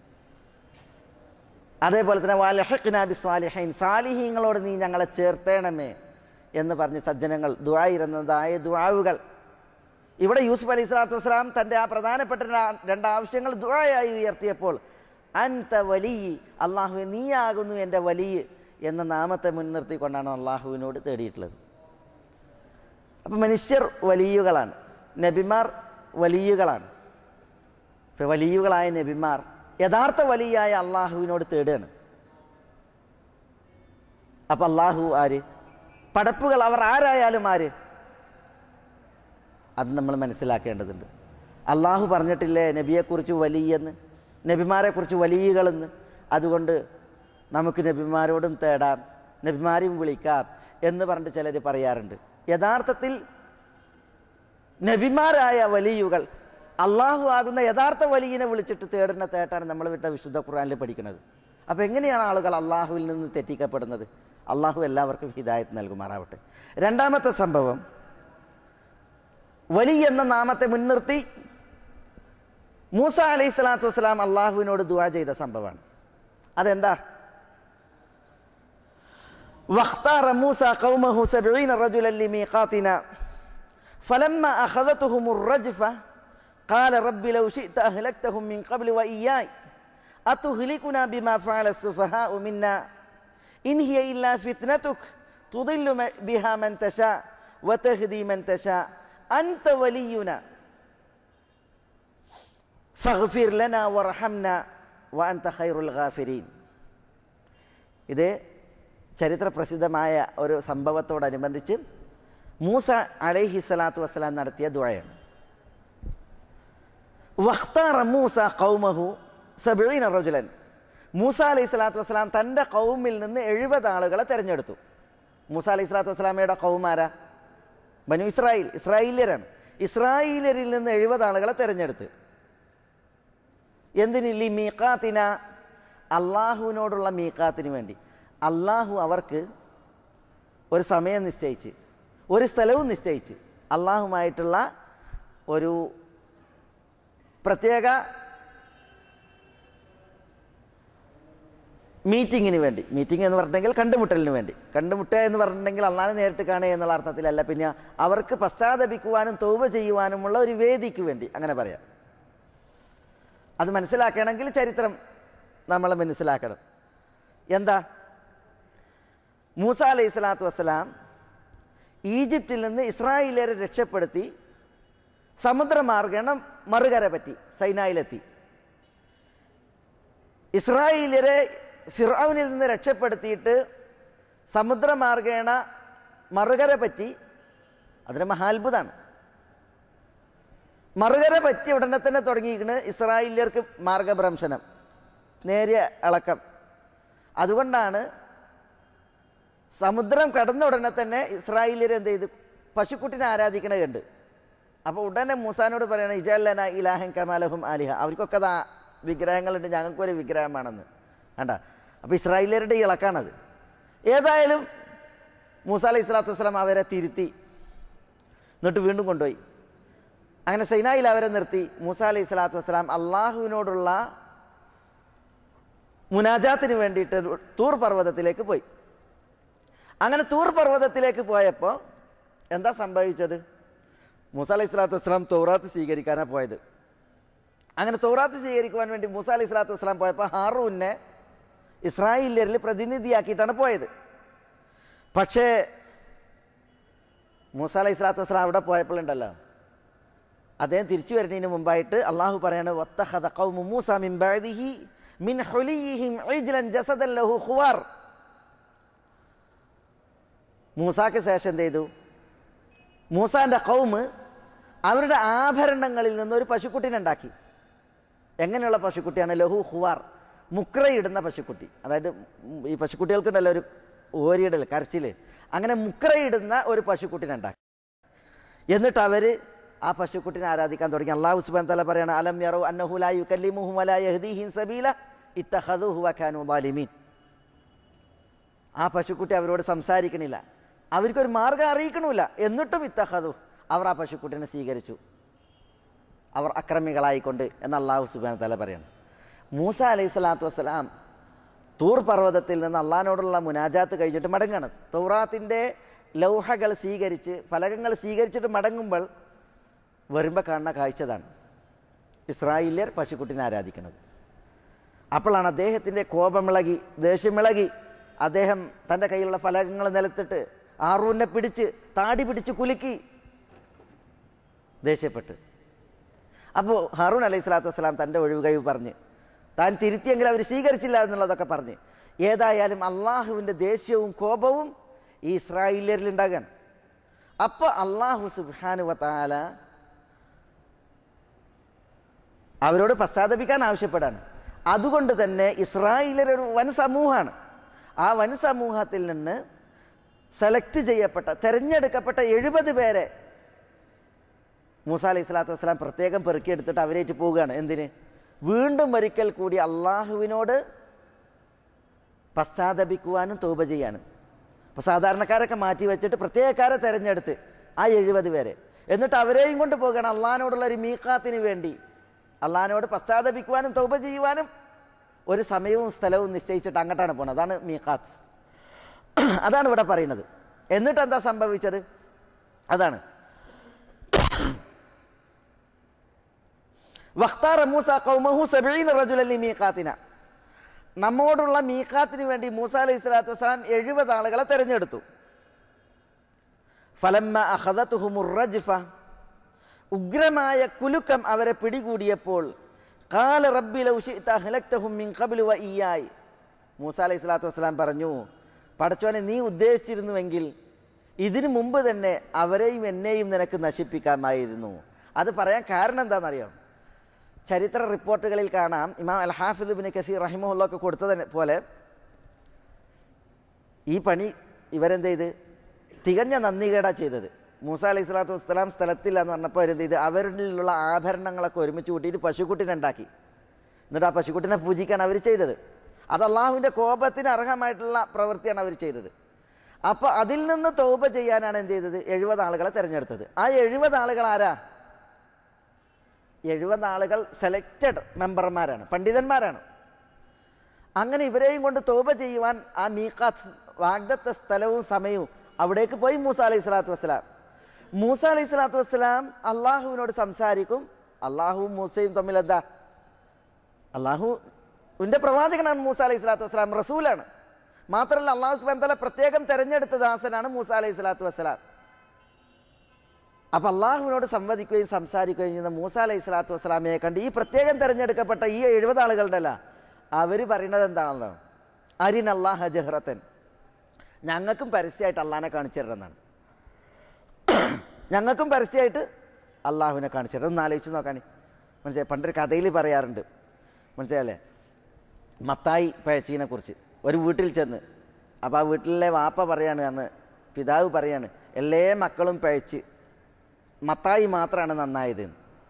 അതേപോലെ തന്നെ വലഹിഖ്നാ ബിസ്സാലിഹീൻ, സാലിഹീങ്ങളോട് നീ ഞങ്ങളെ ചേർത്തേണമേ എന്ന് പറഞ്ഞ് സജ്ജനങ്ങൾ ദുആ ഇരുന്നതായ ദുആവുകൾ. ഇവിടെ യൂസുഫ് അലൈഹി സ്വലാത്തു വസ്സലാം തൻ്റെ ആ പ്രധാനപ്പെട്ട രണ്ടാവശ്യങ്ങൾ ദുആയായി ഉയർത്തിയപ്പോൾ അൻത വലി, അള്ളാഹുവെ നീയാകുന്നു എൻ്റെ വലി എന്ന നാമത്തെ മുൻനിർത്തിക്കൊണ്ടാണ് അള്ളാഹുവിനോട് തേടിയിട്ടുള്ളത്. അപ്പം മനുഷ്യർ വലിയുകളാണ്, നബിമാർ വലിയുകളാണ്. ഇപ്പം വലിയുകളായ നബിമാർ യഥാർത്ഥ വലിയായ അള്ളാഹുവിനോട് തേടുകയാണ്. അപ്പം അള്ളാഹു ആര്? പടപ്പുകൾ അവർ ആരായാലും ആര്? അത് നമ്മൾ മനസ്സിലാക്കേണ്ടതുണ്ട്. അള്ളാഹു പറഞ്ഞിട്ടില്ലേ നബിയെക്കുറിച്ച് വലിയെന്ന്, നബിമാരെക്കുറിച്ച് വലിയകളെന്ന്. അതുകൊണ്ട് നമുക്ക് നബിമാരോടും തേടാം, നബിമാരെയും വിളിക്കാം എന്ന് പറഞ്ഞിട്ട് ചിലർ പറയാറുണ്ട്. യഥാർത്ഥത്തിൽ നബിമാരായ വലിയുകൾ അള്ളാഹു ആകുന്ന യഥാർത്ഥ വലിയനെ വിളിച്ചിട്ട് തേടുന്ന തേട്ടാണ് നമ്മൾ വിട്ട വിശുദ്ധ ഖുർആനിൽ പഠിക്കുന്നത്. അപ്പോൾ എങ്ങനെയാണ് ആളുകൾ അള്ളാഹുവിൽ നിന്ന് തെറ്റിക്കപ്പെടുന്നത്? അള്ളാഹു എല്ലാവർക്കും ഹിദായത്ത് നൽകുമാറാവട്ടെ. രണ്ടാമത്തെ സംഭവം, വലി എന്ന നാമത്തെ മുൻനിർത്തി മൂസ അലൈഹി സ്വലാത്തു വസ്സലാം അള്ളാഹുവിനോട് ദുആ ചെയ്ത സംഭവമാണ്. അതെന്താ? വഖ്താറ മൂസ ഖൗമഹു സബഈന റജുലൻ ലിമീഖാതിനാ ഫലമ്മാ അഖദതുഹുമുർ റജ്ഫ ഖാല റബ്ബി ലൗ ശിഅത അഹ്ലക്തഹും മിൻ ഖബ്ലു വഇയ്യായ അതുഹ്ലികുനാ ബിമാ ഫഅല അസ്സുഫഹാഉ മിന്നാ ഇൻ ഹിയ ഇല്ലാ ഫിത്നതുക തുദില്ലു ബിഹാ മൻ തശാ വതഹ്ദി മൻ തശാ അൻത വലിയുനാ ഫഗ്ഫിർ ലനാ വർഹംനാ വഅൻത ഖൈറുൽ ഗാഫിരീൻ. ഇത് ചരിത്രപ്രസിദ്ധമായ ഒരു സംഭവത്തോടനുബന്ധിച്ച് മൂസ അലൈഹി സ്വലാത്തു വസ്സലാം നടത്തിയ ദുആയാണ്. വഖ്താറ മൂസ ഖൗമഹു സബഈന റജുലൻ, മൂസ അലൈഹി സ്വലാത്തു വസ്സലാം തൻ്റെ ഖൗമിൽ നിന്ന് എഴുപത് ആളുകളെ തിരഞ്ഞെടുത്തു. മൂസ അലൈഹി സ്വലാത്തു വസ്സലാമയുടെ ഖൗമാരാ? ബനു ഇസ്രായേൽ, ഇസ്രായേല്യരാണ്. ഇസ്രായേലരിൽ നിന്ന് എഴുപത് ആളുകളെ തിരഞ്ഞെടുത്ത് എന്തിന്? ലി മീഖാത്തിന, അള്ളാഹുവിനോടുള്ള മീഖാത്തിന് വേണ്ടി. അള്ളാഹു അവർക്ക് ഒരു സമയം നിശ്ചയിച്ച്, ഒരു സ്ഥലവും നിശ്ചയിച്ച്, അള്ളാഹുമായിട്ടുള്ള ഒരു പ്രത്യേക മീറ്റിങ്ങിന് വേണ്ടി. മീറ്റിംഗ് എന്ന് പറഞ്ഞിട്ടുണ്ടെങ്കിൽ കണ്ടുമുട്ടലിന് വേണ്ടി. കണ്ടുമുട്ടുക എന്ന് പറഞ്ഞിട്ടുണ്ടെങ്കിൽ അള്ളാഹനെ നേരിട്ട് കാണുക എന്നുള്ള അർത്ഥത്തിലല്ല, പിന്നെ അവർക്ക് പശ്ചാത്തപിക്കുവാനും തൗബ ചെയ്യുവാനുമുള്ള ഒരു വേദിക്ക് വേണ്ടി, അങ്ങനെ പറയാം. അത് മനസ്സിലാക്കണമെങ്കിൽ ചരിത്രം നമ്മൾ മനസ്സിലാക്കണം. എന്താ? മൂസ അലൈഹി സ്വലാത്തു വസ്സലാം ഈജിപ്തിൽ നിന്ന് ഇസ്രായേലിയരെ രക്ഷപ്പെടുത്തി സമുദ്രമാർഗേണ മറുകര പറ്റി സൈനായിലെത്തി. ഇസ്രായേലിയരെ ഫിർഔനിൽ നിന്ന് രക്ഷപ്പെടുത്തിയിട്ട് സമുദ്രമാർഗേണ മറുകര പറ്റി. അതൊരു മഹാത്ഭുതമാണ്. മറുകര പറ്റി ഉടനെ തന്നെ തുടങ്ങിയിരിക്കുന്നു ഇസ്രായേലിയർക്ക് മാർഗഭ്രംശനം, നേരിയ ഇളക്കം. അതുകൊണ്ടാണ് സമുദ്രം കടന്ന ഉടനെ തന്നെ ഇസ്രായേലിയർ എന്ത് ചെയ്തു? പശുക്കുട്ടിനെ ആരാധിക്കണ കണ്ട്. അപ്പോൾ ഉടനെ മൂസാനോട് പറയണം ഇജഅല്ലനാ ഇലാഹൻ കമാ ലഹും ആലിഹ, അവർക്കൊക്കെ അതാ വിഗ്രഹങ്ങളുണ്ട്, ഞങ്ങൾക്കൊരു വിഗ്രഹമാണെന്ന്. വേണ്ട. അപ്പോൾ ഇസ്രായേലിയരുടെ ഇളക്കാണത്. ഏതായാലും മൂസ അലൈഹി സ്വലാത്തു വസ്സലാം അവരെ തിരുത്തി, എന്നിട്ട് വീണ്ടും കൊണ്ടുപോയി. അങ്ങനെ സൈനായിൽ അവരെ നിർത്തി. മൂസ അലൈഹി സ്വലാത്തു വസ്സലാം അള്ളാഹുവിനോടുള്ള മുനാജാത്തിന് വേണ്ടിയിട്ട് തൂർ പർവ്വതത്തിലേക്ക് പോയി. അങ്ങനെ തൂർ പർവ്വതത്തിലേക്ക് പോയപ്പോൾ എന്താ സംഭവിച്ചത്? മൂസ അലൈഹി സ്വലാത്തു വസ്സലാം തൗറാത്ത് സ്വീകരിക്കാനാണ് പോയത്. അങ്ങനെ തൗറാത്ത് സ്വീകരിക്കുവാൻ വേണ്ടി മൂസ അലൈഹി സ്വലാത്തു വസ്സലാം പോയപ്പോൾ ഹാറൂനെ ഇസ്രായേലിയരിൽ പ്രതിനിധിയാക്കിയിട്ടാണ് പോയത്. പക്ഷേ മൂസ അലൈഹി സ്വലാത്തു വസ്സലാം അവിടെ പോയപ്പോഴുണ്ടല്ലോ, അദ്ദേഹം തിരിച്ചു വരുന്നതിന് മുമ്പായിട്ട് അള്ളാഹു പറയാണ് വത്തഖദ ഖൗമു മൂസ മിൻ ബഅദിഹി മിൻ ഹുലിയിഹിം ഇജ്ലൻ ജസദൻ ലഹു ഖുവാർ. മൂസാക്ക് ശേഷം എന്ത് ചെയ്തു? മൂസാൻ്റെ ഖൗമ് അവരുടെ ആഭരണങ്ങളിൽ നിന്നൊരു പശുക്കുട്ടിനെ ഉണ്ടാക്കി. എങ്ങനെയുള്ള പശുക്കുട്ടിയാണ്? ലഹു ഖുവാർ, മുക്രയിടുന്ന പശുക്കുട്ടി. അതായത് ഈ പശുക്കുട്ടികൾക്കുണ്ടല്ലോ ഒരു ഓരിയിടൽ, കരച്ചിൽ, അങ്ങനെ മുക്രയിടുന്ന ഒരു പശുക്കുട്ടിനെ ഉണ്ടാക്കി. എന്നിട്ട് അവർ ആ പശുക്കുട്ടിനെ ആരാധിക്കാൻ തുടങ്ങി. അല്ലാഹു സുബ്ഹാനഹു വ തആല പറയാണ്, അലം യറൗ അന്നഹു ലാ യുകല്ലിമുഹും വലാ യഹ്ദീഹിം സബീല ഇത്തഖദൂഹു വകാനൂ ളാലിമീൻ. ആ പശുക്കുട്ടി അവരോട് സംസാരിക്കണില്ല, അവർക്കൊരു മാർഗം അറിയിക്കണമില്ല. എന്നിട്ടും ഇത്തഖദു, അവർ ആ പശുക്കുട്ടിനെ സ്വീകരിച്ചു, അവർ അക്രമികളായിക്കൊണ്ട് എന്ന് അല്ലാഹു സുബ്ഹാനഹു വ തആല പറയാണ്. മൂസ അലൈഹി സ്വലാത്തു വസ്സലാം തൂർ പർവ്വതത്തിൽ നിന്ന് അള്ളാഹിനോടുള്ള മുനാജാത്ത് കഴിഞ്ഞിട്ട് മടങ്ങാണ്. തൗറാത്തിൻ്റെ ലൗഹകൾ സ്വീകരിച്ച്, ഫലകങ്ങൾ സ്വീകരിച്ചിട്ട് മടങ്ങുമ്പോൾ വരുമ്പോൾ കാണുന്ന കാഴ്ചതാണ് ഇസ്രായേല്യർ പശുക്കുട്ടിനെ ആരാധിക്കുന്നത്. അപ്പോഴാണ് അദ്ദേഹത്തിൻ്റെ കോപമിളകി, ദേഷ്യമിളകി, അദ്ദേഹം തൻ്റെ കയ്യിലുള്ള ഫലകങ്ങൾ നിലത്തിട്ട് ആറൂനെ പിടിച്ച് താടി പിടിച്ച് കുലുക്കി ദേഷ്യപ്പെട്ട്. അപ്പോൾ ഹാറൂൻ അലൈഹി സ്വലാത്തു വസ്സലാം തൻ്റെ ഒഴിവുകഴിവ് പറഞ്ഞ് താൻ തിരുത്തിയെങ്കിൽ അവർ സ്വീകരിച്ചില്ല എന്നുള്ളതൊക്കെ പറഞ്ഞ് ഏതായാലും അള്ളാഹുവിൻ്റെ ദേഷ്യവും കോപവും ഈ ഇസ്രായേല്യരിൽ ഉണ്ടാകാൻ. അപ്പോൾ അള്ളാഹു സുബ്ഹാനഹു വ തആല അവരോട് പശ്ചാത്തപിക്കാൻ ആവശ്യപ്പെടാണ്. അതുകൊണ്ട് തന്നെ ഇസ്രായേല്യർ ഒരു വൻ സമൂഹമാണ്. ആ വൻ സമൂഹത്തിൽ നിന്ന് സെലക്ട് ചെയ്യപ്പെട്ട, തിരഞ്ഞെടുക്കപ്പെട്ട എഴുപത് പേരെ മൂസ അലൈഹി സ്വലാത്തു വസ്സലാം പ്രത്യേകം പെറുക്കിയെടുത്തിട്ട് അവരേറ്റ് പോവുകയാണ്. എന്തിന്? വീണ്ടും ഒരിക്കൽ കൂടി അള്ളാഹുവിനോട് പശ്ചാത്തപിക്കുവാനും തൗബ ചെയ്യാനും. അപ്പോൾ സാധാരണക്കാരൊക്കെ മാറ്റി വെച്ചിട്ട് പ്രത്യേകക്കാരെ തിരഞ്ഞെടുത്ത് ആ എഴുപത് പേരെ, എന്നിട്ട് അവരെയും കൊണ്ട് പോകുകയാണ് അള്ളാഹിനോടുള്ള ഒരു മീഖാത്തിന് വേണ്ടി. അള്ളാഹിനോട് പശ്ചാത്തപിക്കുവാനും തൗബ ചെയ്യുവാനും ഒരു സമയവും സ്ഥലവും നിശ്ചയിച്ചിട്ട് അങ്ങോട്ടാണ് പോകുന്നത്. അതാണ് മീഖാത്ത്. അതാണ് ഇവിടെ പറയുന്നത്. എന്നിട്ട് എന്താ സംഭവിച്ചത്? അതാണ് വഖ്താറ മൂസ ഖൗമഹു സബഈന റജുലൻ ലിമീഖാതിന. നമ്മോടുള്ള മീഖാത്തിന് വേണ്ടി മൂസ അലൈഹി സ്വലാത്തു വസ്സലാം എഴുപത് ആളുകളെ തിരഞ്ഞെടുത്തു. ഫലമ്മ അഖദതുഹുമുർ റജ്ഫ, ഉഗ്രമായ കുലുക്കം അവരെ പിടികൂടിയപ്പോൾ ഖാല റബ്ബി ലൗ ശിഅത അഹ്ലക്തഹും മിൻ ഖബ്ലു വ ഇയ്യായ, മൂസ അലൈഹി സ്വലാത്തു വസ്സലാം പറഞ്ഞു, പടച്ചോനെ നീ ഉദ്ദേശിച്ചിരുന്നുവെങ്കിൽ ഇതിനു മുമ്പ് തന്നെ അവരെയും എന്നെയും നിനക്ക് നശിപ്പിക്കാമായിരുന്നു. അത് പറയാൻ കാരണം എന്താണെന്നറിയാം? ചരിത്ര റിപ്പോർട്ടുകളിൽ കാണാം, ഇമാം അൽ ഹാഫിദ് ഇബ്നു കസീർ റഹിമഹുള്ളാഹ് കൊടുത്തത് പോലെ ഈ പണി ഇവരെന്ത് ചെയ്ത് തികഞ്ഞ നന്ദികേടാ ചെയ്തത്. മൂസ അലൈഹി സ്വലാത്തു വസ്സലാം സ്ഥലത്തില്ല എന്ന് പറഞ്ഞപ്പോൾ അവരെന്ത് ചെയ്ത് അവരിലുള്ള ആഭരണങ്ങളൊക്കെ ഒരുമിച്ച് കൂട്ടിയിട്ട് പശുക്കുട്ടിനെ ഉണ്ടാക്കി. എന്നിട്ട് ആ പശുക്കുട്ടിനെ പൂജിക്കാണ് അവർ ചെയ്തത്. അത് അള്ളാഹുവിൻ്റെ കോപത്തിന് അർഹമായിട്ടുള്ള പ്രവൃത്തിയാണ് അവർ ചെയ്തത്. അപ്പോൾ അതിൽ നിന്ന് തൗബ ചെയ്യാനാണ് എന്ത് ചെയ്തത്? എഴുപത് ആളുകളെ തിരഞ്ഞെടുത്തത്. ആ എഴുപത് ആളുകൾ ആരാ? എഴുപത് ആളുകൾ സെലക്റ്റഡ് മെമ്പർമാരാണ്, പണ്ഡിതന്മാരാണ്. അങ്ങനെ ഇവരെയും കൊണ്ട് തൗബ ചെയ്യുവാൻ ആ മീഖാത്ത് വാഗ്ദത്ത സ്ഥലവും സമയവും അവിടേക്ക് പോയി മൂസ അലൈഹി സ്വലാത്തു വസ്സലാം. മൂസ അലൈഹി സ്വലാത്തു വസ്സലാം അള്ളാഹുവിനോട് സംസാരിക്കും. അള്ളാഹുവും മൂസയും തമ്മിൽ എന്താ? അള്ളാഹുവിൻ്റെ പ്രവാചകനാണ് മൂസ അലൈഹി സ്വലാത്തു വസ്സലാം, റസൂലാണ്. മാത്രമല്ല അള്ളാഹു സുബ്ഹാനഹു വ തആല പ്രത്യേകം തെരഞ്ഞെടുത്ത ദാസനാണ് മൂസ അലൈഹി സ്വലാത്തു വസ്സലാം. അപ്പം അള്ളാഹുവിനോട് സംവദിക്കുകയും സംസാരിക്കുകയും ചെയ്യുന്ന മൂസ അലൈഹി സ്വലാത്തു വസ്സലാമയെ കണ്ട് ഈ പ്രത്യേകം തിരഞ്ഞെടുക്കപ്പെട്ട ഈ എഴുപത് ആളുകളുണ്ടല്ല, അവർ പറയുന്നത് എന്താണല്ലോ? അരിൻ അല്ലാഹ ജഹ്റത്തൻ, ഞങ്ങൾക്കും പരസ്യമായിട്ട് അള്ളാഹിനെ കാണിച്ചു തരണമെന്നാണ്. ഞങ്ങൾക്കും പരസ്യമായിട്ട് അള്ളാഹുവിനെ കാണിച്ചു തരണം. ഒന്ന് ആലോചിച്ച് നോക്കാണി. മനസ്സിലായി? പണ്ടൊരു കഥയിൽ പറയാറുണ്ട്, മനസ്സിലല്ലേ, മത്തായി പഴച്ചീനെ കുറിച്ച്. ഒരു വീട്ടിൽ ചെന്ന്, അപ്പോൾ ആ വീട്ടിലെ വാപ്പ പറയാണ്, അന്ന് പിതാവ് പറയാണ്, എല്ലാ മക്കളും പഴച്ച് മത്തായി മാത്രമാണ് നന്നായത്.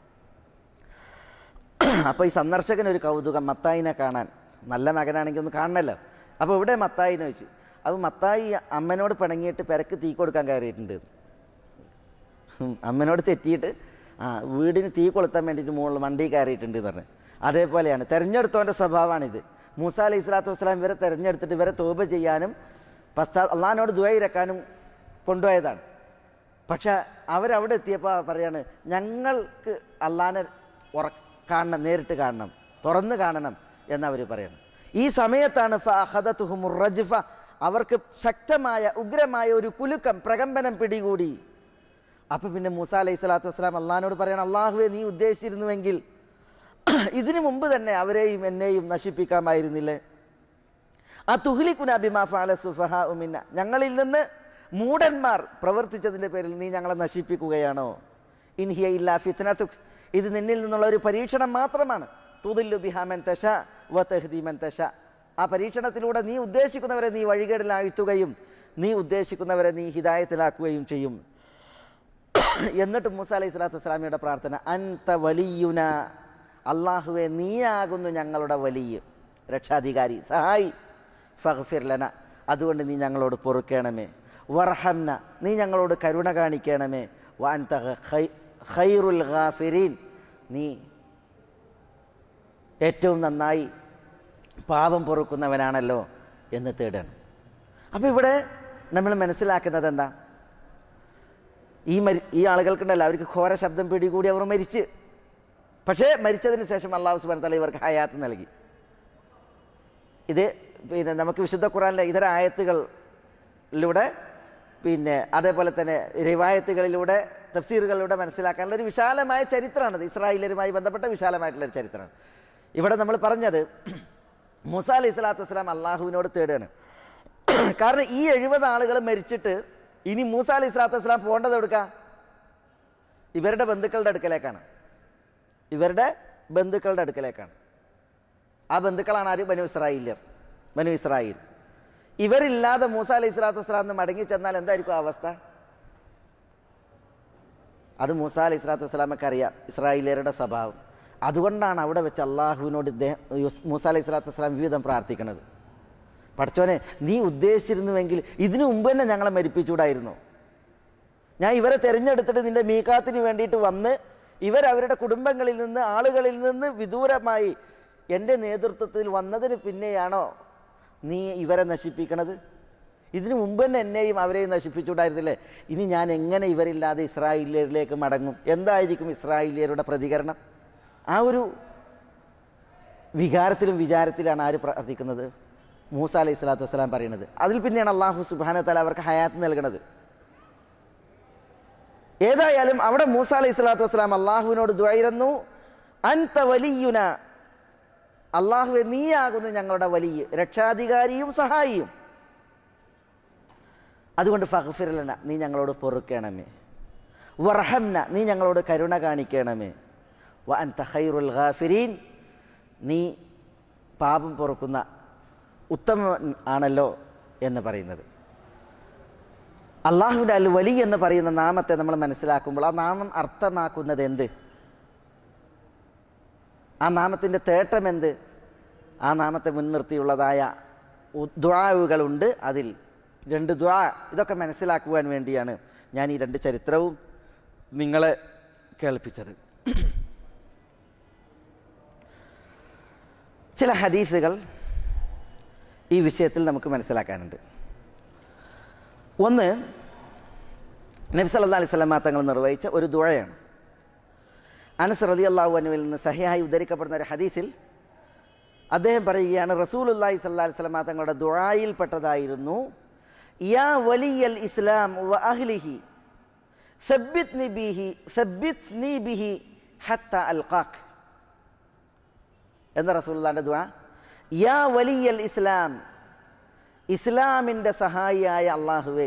അപ്പോൾ ഈ സന്ദർശകനൊരു കൗതുകം, മത്തായിനെ കാണാൻ, നല്ല മകനാണെങ്കിൽ ഒന്ന് കാണണമല്ലോ. അപ്പോൾ ഇവിടെ മത്തായിനെ വെച്ച്, അപ്പോൾ മത്തായി അമ്മനോട് പിണങ്ങിയിട്ട് പെരക്ക് തീ കൊടുക്കാൻ കയറിയിട്ടുണ്ട്. അമ്മനോട് തെറ്റിയിട്ട് ആ വീടിന് തീ കൊളുത്താൻ വേണ്ടിയിട്ട് മുകളിൽ വണ്ടി കയറിയിട്ടുണ്ട് എന്ന് പറഞ്ഞു. അതേപോലെയാണ് തിരഞ്ഞെടുത്തവൻ്റെ സ്വഭാവമാണിത്. മൂസ അലൈഹി സ്വലാത്തു വസ്സലാം ഇവരെ തിരഞ്ഞെടുത്തിട്ട് ഇവരെ തൗബ ചെയ്യാനും പശ്ചാ അള്ളാഹിനോട് ദുആ ഇരക്കാനും കൊണ്ടുപോയതാണ്. പക്ഷെ അവരവിടെ എത്തിയപ്പോൾ പറയാണ്, ഞങ്ങൾക്ക് അള്ളാഹിനെ ഉറ കാണണം, നേരിട്ട് കാണണം, തുറന്ന് കാണണം എന്നവർ പറയണം. ഈ സമയത്താണ് ഫഅഖദതുഹുമുർ റജ്ഫ, അവർക്ക് ശക്തമായ ഉഗ്രമായ ഒരു കുലുക്കം, പ്രകമ്പനം പിടികൂടി. അപ്പോൾ പിന്നെ മൂസ അലൈഹി സ്വലാത്തു വസ്സലാം അള്ളാഹിനോട് പറയണം, അള്ളാഹുവെ നീ ഉദ്ദേശിച്ചിരുന്നുവെങ്കിൽ ഇതിനു മുമ്പ് തന്നെ അവരെയും എന്നെയും നശിപ്പിക്കാമായിരുന്നില്ലേ? ആ തുഹ്ലികുനാ ബിമാ ഫഅല സുഫഹാഉ മിന്ന, ഞങ്ങളിൽ നിന്ന് മൂഢന്മാർ പ്രവർത്തിച്ചതിൻ്റെ പേരിൽ നീ ഞങ്ങളെ നശിപ്പിക്കുകയാണോ? ഇൻ ഹിയ ഇല്ലാ ഫിത്നതുക്, ഇത് നിന്നിൽ നിന്നുള്ള ഒരു പരീക്ഷണം മാത്രമാണ്. തുദില്ലു ബിഹാ മൻ തശാ വ തഹ്ദി മൻ തശാ, ആ പരീക്ഷണത്തിലൂടെ നീ ഉദ്ദേശിക്കുന്നവരെ നീ വഴികേടിലാഴ്ത്തുകയും നീ ഉദ്ദേശിക്കുന്നവരെ നീ ഹിദായത്തിലാക്കുകയും ചെയ്യും. എന്നിട്ട് മൂസ അലൈഹി സ്വലാത്തു വസ്സലാമിയുടെ പ്രാർത്ഥന, അൻത വലിയുന, അള്ളാഹുവെ നീയാകുന്നു ഞങ്ങളുടെ വലിയ രക്ഷാധികാരി, സഹായി. ഫഗ്ഫിർ ലന, അതുകൊണ്ട് നീ ഞങ്ങളോട് പൊറുക്കണമേ. വർഹംന, നീ ഞങ്ങളോട് കരുണ കാണിക്കണമേ. വഅൻത ഖൈറുൽ ഗാഫിരീൻ, നീ ഏറ്റവും നന്നായി പാപം പൊറുക്കുന്നവനാണല്ലോ എന്ന് തേടണം. അപ്പോൾ ഇവിടെ നമ്മൾ മനസ്സിലാക്കുന്നത് എന്താ? ഈ മരി ഈ ആളുകൾക്കുണ്ടല്ലോ, അവർക്ക് ഘോര ശബ്ദം പിടികൂടി അവർ മരിച്ച്. പക്ഷേ മരിച്ചതിന് ശേഷം അല്ലാഹു സുബ്ഹാനഹു വ തആല ഇവർക്ക് ഹയാത്ത് നൽകി. ഇത് പിന്നെ നമുക്ക് വിശുദ്ധ ഖുർആനിലെ ഇതര ആയത്തുകളിലൂടെ പിന്നെ അതേപോലെ തന്നെ റിവായത്തുകളിലൂടെ തഫ്സീറുകളിലൂടെ മനസ്സിലാക്കാനുള്ള ഒരു വിശാലമായ ചരിത്രമാണിത്. ഇസ്രായേലരുമായി ബന്ധപ്പെട്ട വിശാലമായിട്ടുള്ളൊരു ചരിത്രമാണ്. ഇവിടെ നമ്മൾ പറഞ്ഞത് മൂസ അലൈഹി സ്വലാത്തു വസ്സലാം അള്ളാഹുവിനോട് തേടുകയാണ്. കാരണം ഈ എഴുപത് ആളുകൾ മരിച്ചിട്ട് ഇനി മൂസ അലൈഹി സ്വലാത്തു വസ്സലാം പോകേണ്ടത് എടുക്കുക ഇവരുടെ ബന്ധുക്കളുടെ അടുക്കലേക്കാണ്. ഇവരുടെ ബന്ധുക്കളുടെ അടുക്കലേക്കാണ്. ആ ബന്ധുക്കളാണ് ആര്? ബനു ഇസ്രായേല്യർ, ബനു ഇസ്രായേൽ. ഇവരില്ലാതെ മൂസ അലൈഹി സ്വലാത്തു വസ്സലാം മടങ്ങി ചെന്നാൽ എന്തായിരിക്കും അവസ്ഥ? അത് മൂസ അലൈഹി സ്വലാത്തു വസ്സലാമൊക്കെ അറിയാം, ഇസ്രായേലിയരുടെ സ്വഭാവം. അതുകൊണ്ടാണ് അവിടെ വെച്ച് അള്ളാഹുവിനോട് ഇദ്ദേഹം മൂസ അലൈഹി സ്വലാത്തു വസ്സലാം വിവിധം പ്രാർത്ഥിക്കുന്നത്. പഠിച്ചോനെ, നീ ഉദ്ദേശിച്ചിരുന്നുവെങ്കിൽ ഇതിനു മുമ്പ് തന്നെ ഞങ്ങളെ മരിപ്പിച്ചുകൂടായിരുന്നു. ഞാൻ ഇവരെ തിരഞ്ഞെടുത്തിട്ട് നിൻ്റെ മീഖാത്തിന് വേണ്ടിയിട്ട് വന്ന് ഇവരവരുടെ കുടുംബങ്ങളിൽ നിന്ന് ആളുകളിൽ നിന്ന് വിദൂരമായി എൻ്റെ നേതൃത്വത്തിൽ വന്നതിന് പിന്നെയാണോ നീ ഇവരെ നശിപ്പിക്കണത്? ഇതിനു മുമ്പ് തന്നെ എന്നെയും അവരെയും നശിപ്പിച്ചുകൂടായിരുന്നില്ലേ? ഇനി ഞാൻ എങ്ങനെ ഇവരില്ലാതെ ഇസ്രായേലിയരിലേക്ക് മടങ്ങും? എന്തായിരിക്കും ഇസ്രായേലിയരുടെ പ്രതികരണം? ആ ഒരു വികാരത്തിലും വിചാരത്തിലാണ് ആര് പ്രാർത്ഥിക്കുന്നത്? മൂസ അലൈഹി സ്വലാത്തു വസ്സലാം പറയുന്നത്. അതിൽ പിന്നെയാണ് അള്ളാഹു സുബ്ഹാനഹു വ തആല അവർക്ക് ഹയാത്ത് നൽകുന്നത്. ഏതായാലും അവിടെ മൂസ അലൈഹി സ്വലാത്തു വസ്സലാം അള്ളാഹുവിനോട് ദുആയിരുന്നു, അൻത വലിയുന, അള്ളാഹുവെ നീയാകുന്നു ഞങ്ങളുടെ വലിയ രക്ഷാധികാരിയും സഹായിയും. അതുകൊണ്ട് ഫഗ്ഫിർ ലന, നീ ഞങ്ങളോട് പൊറുക്കണമേ. വർഹംന, നീ ഞങ്ങളോട് കരുണ കാണിക്കണമേ. വ അൻത ഖൈറുൽ ഗാഫിരീൻ, നീ പാപം പൊറുക്കുന്ന ഉത്തമൻ ആണല്ലോ എന്ന് പറയുന്നത്. അള്ളാഹുവിൻ്റെ അൽ വലി എന്ന് പറയുന്ന നാമത്തെ നമ്മൾ മനസ്സിലാക്കുമ്പോൾ ആ നാമം അർത്ഥമാക്കുന്നത് എന്ത്? ആ നാമത്തിൻ്റെ തേട്ടം എന്ത്? ആ നാമത്തെ മുൻനിർത്തിയുള്ളതായ ദുആകളുണ്ട്. അതിൽ രണ്ട് ദുആ, ഇതൊക്കെ മനസ്സിലാക്കുവാൻ വേണ്ടിയാണ് ഞാൻ ഈ രണ്ട് ചരിത്രവും നിങ്ങളെ കേൾപ്പിച്ചത്. ചില ഹദീസുകൾ ഈ വിഷയത്തിൽ നമുക്ക് മനസ്സിലാക്കാനുണ്ട്. ഒന്ന്, നബി സല്ലല്ലാഹു അലൈഹി വസല്ലം തങ്ങൾ നിർവഹിച്ച ഒരു ദുആയാണ്. അനസ് റളിയല്ലാഹു അൻഹുവിൽ നിന്ന് സഹിഹായി ഉദ്ധരിക്കപ്പെടുന്ന ഒരു ഹദീസിൽ അദ്ദേഹം പറയുകയാണ്, റസൂലുള്ളാഹി സ്വല്ലല്ലാഹു അലൈഹി വസല്ലം തങ്ങളുടെ ദുആയിൽപ്പെട്ടതായിരുന്നു, യാ വലിയൽ ഇസ്ലാം വ അഹ്ലിഹി സബ്ബിത്നി ബിഹി സബ്ബിത്നി ബിഹി ഹത്താ അൽഖാക് എന്ന റസൂലുള്ളാഹിന്റെ ദുആ. യാ വലിയൽ ഇസ്ലാം, ഇസ്ലാമിൻ്റെ സഹായിയായ അള്ളാഹുവേ,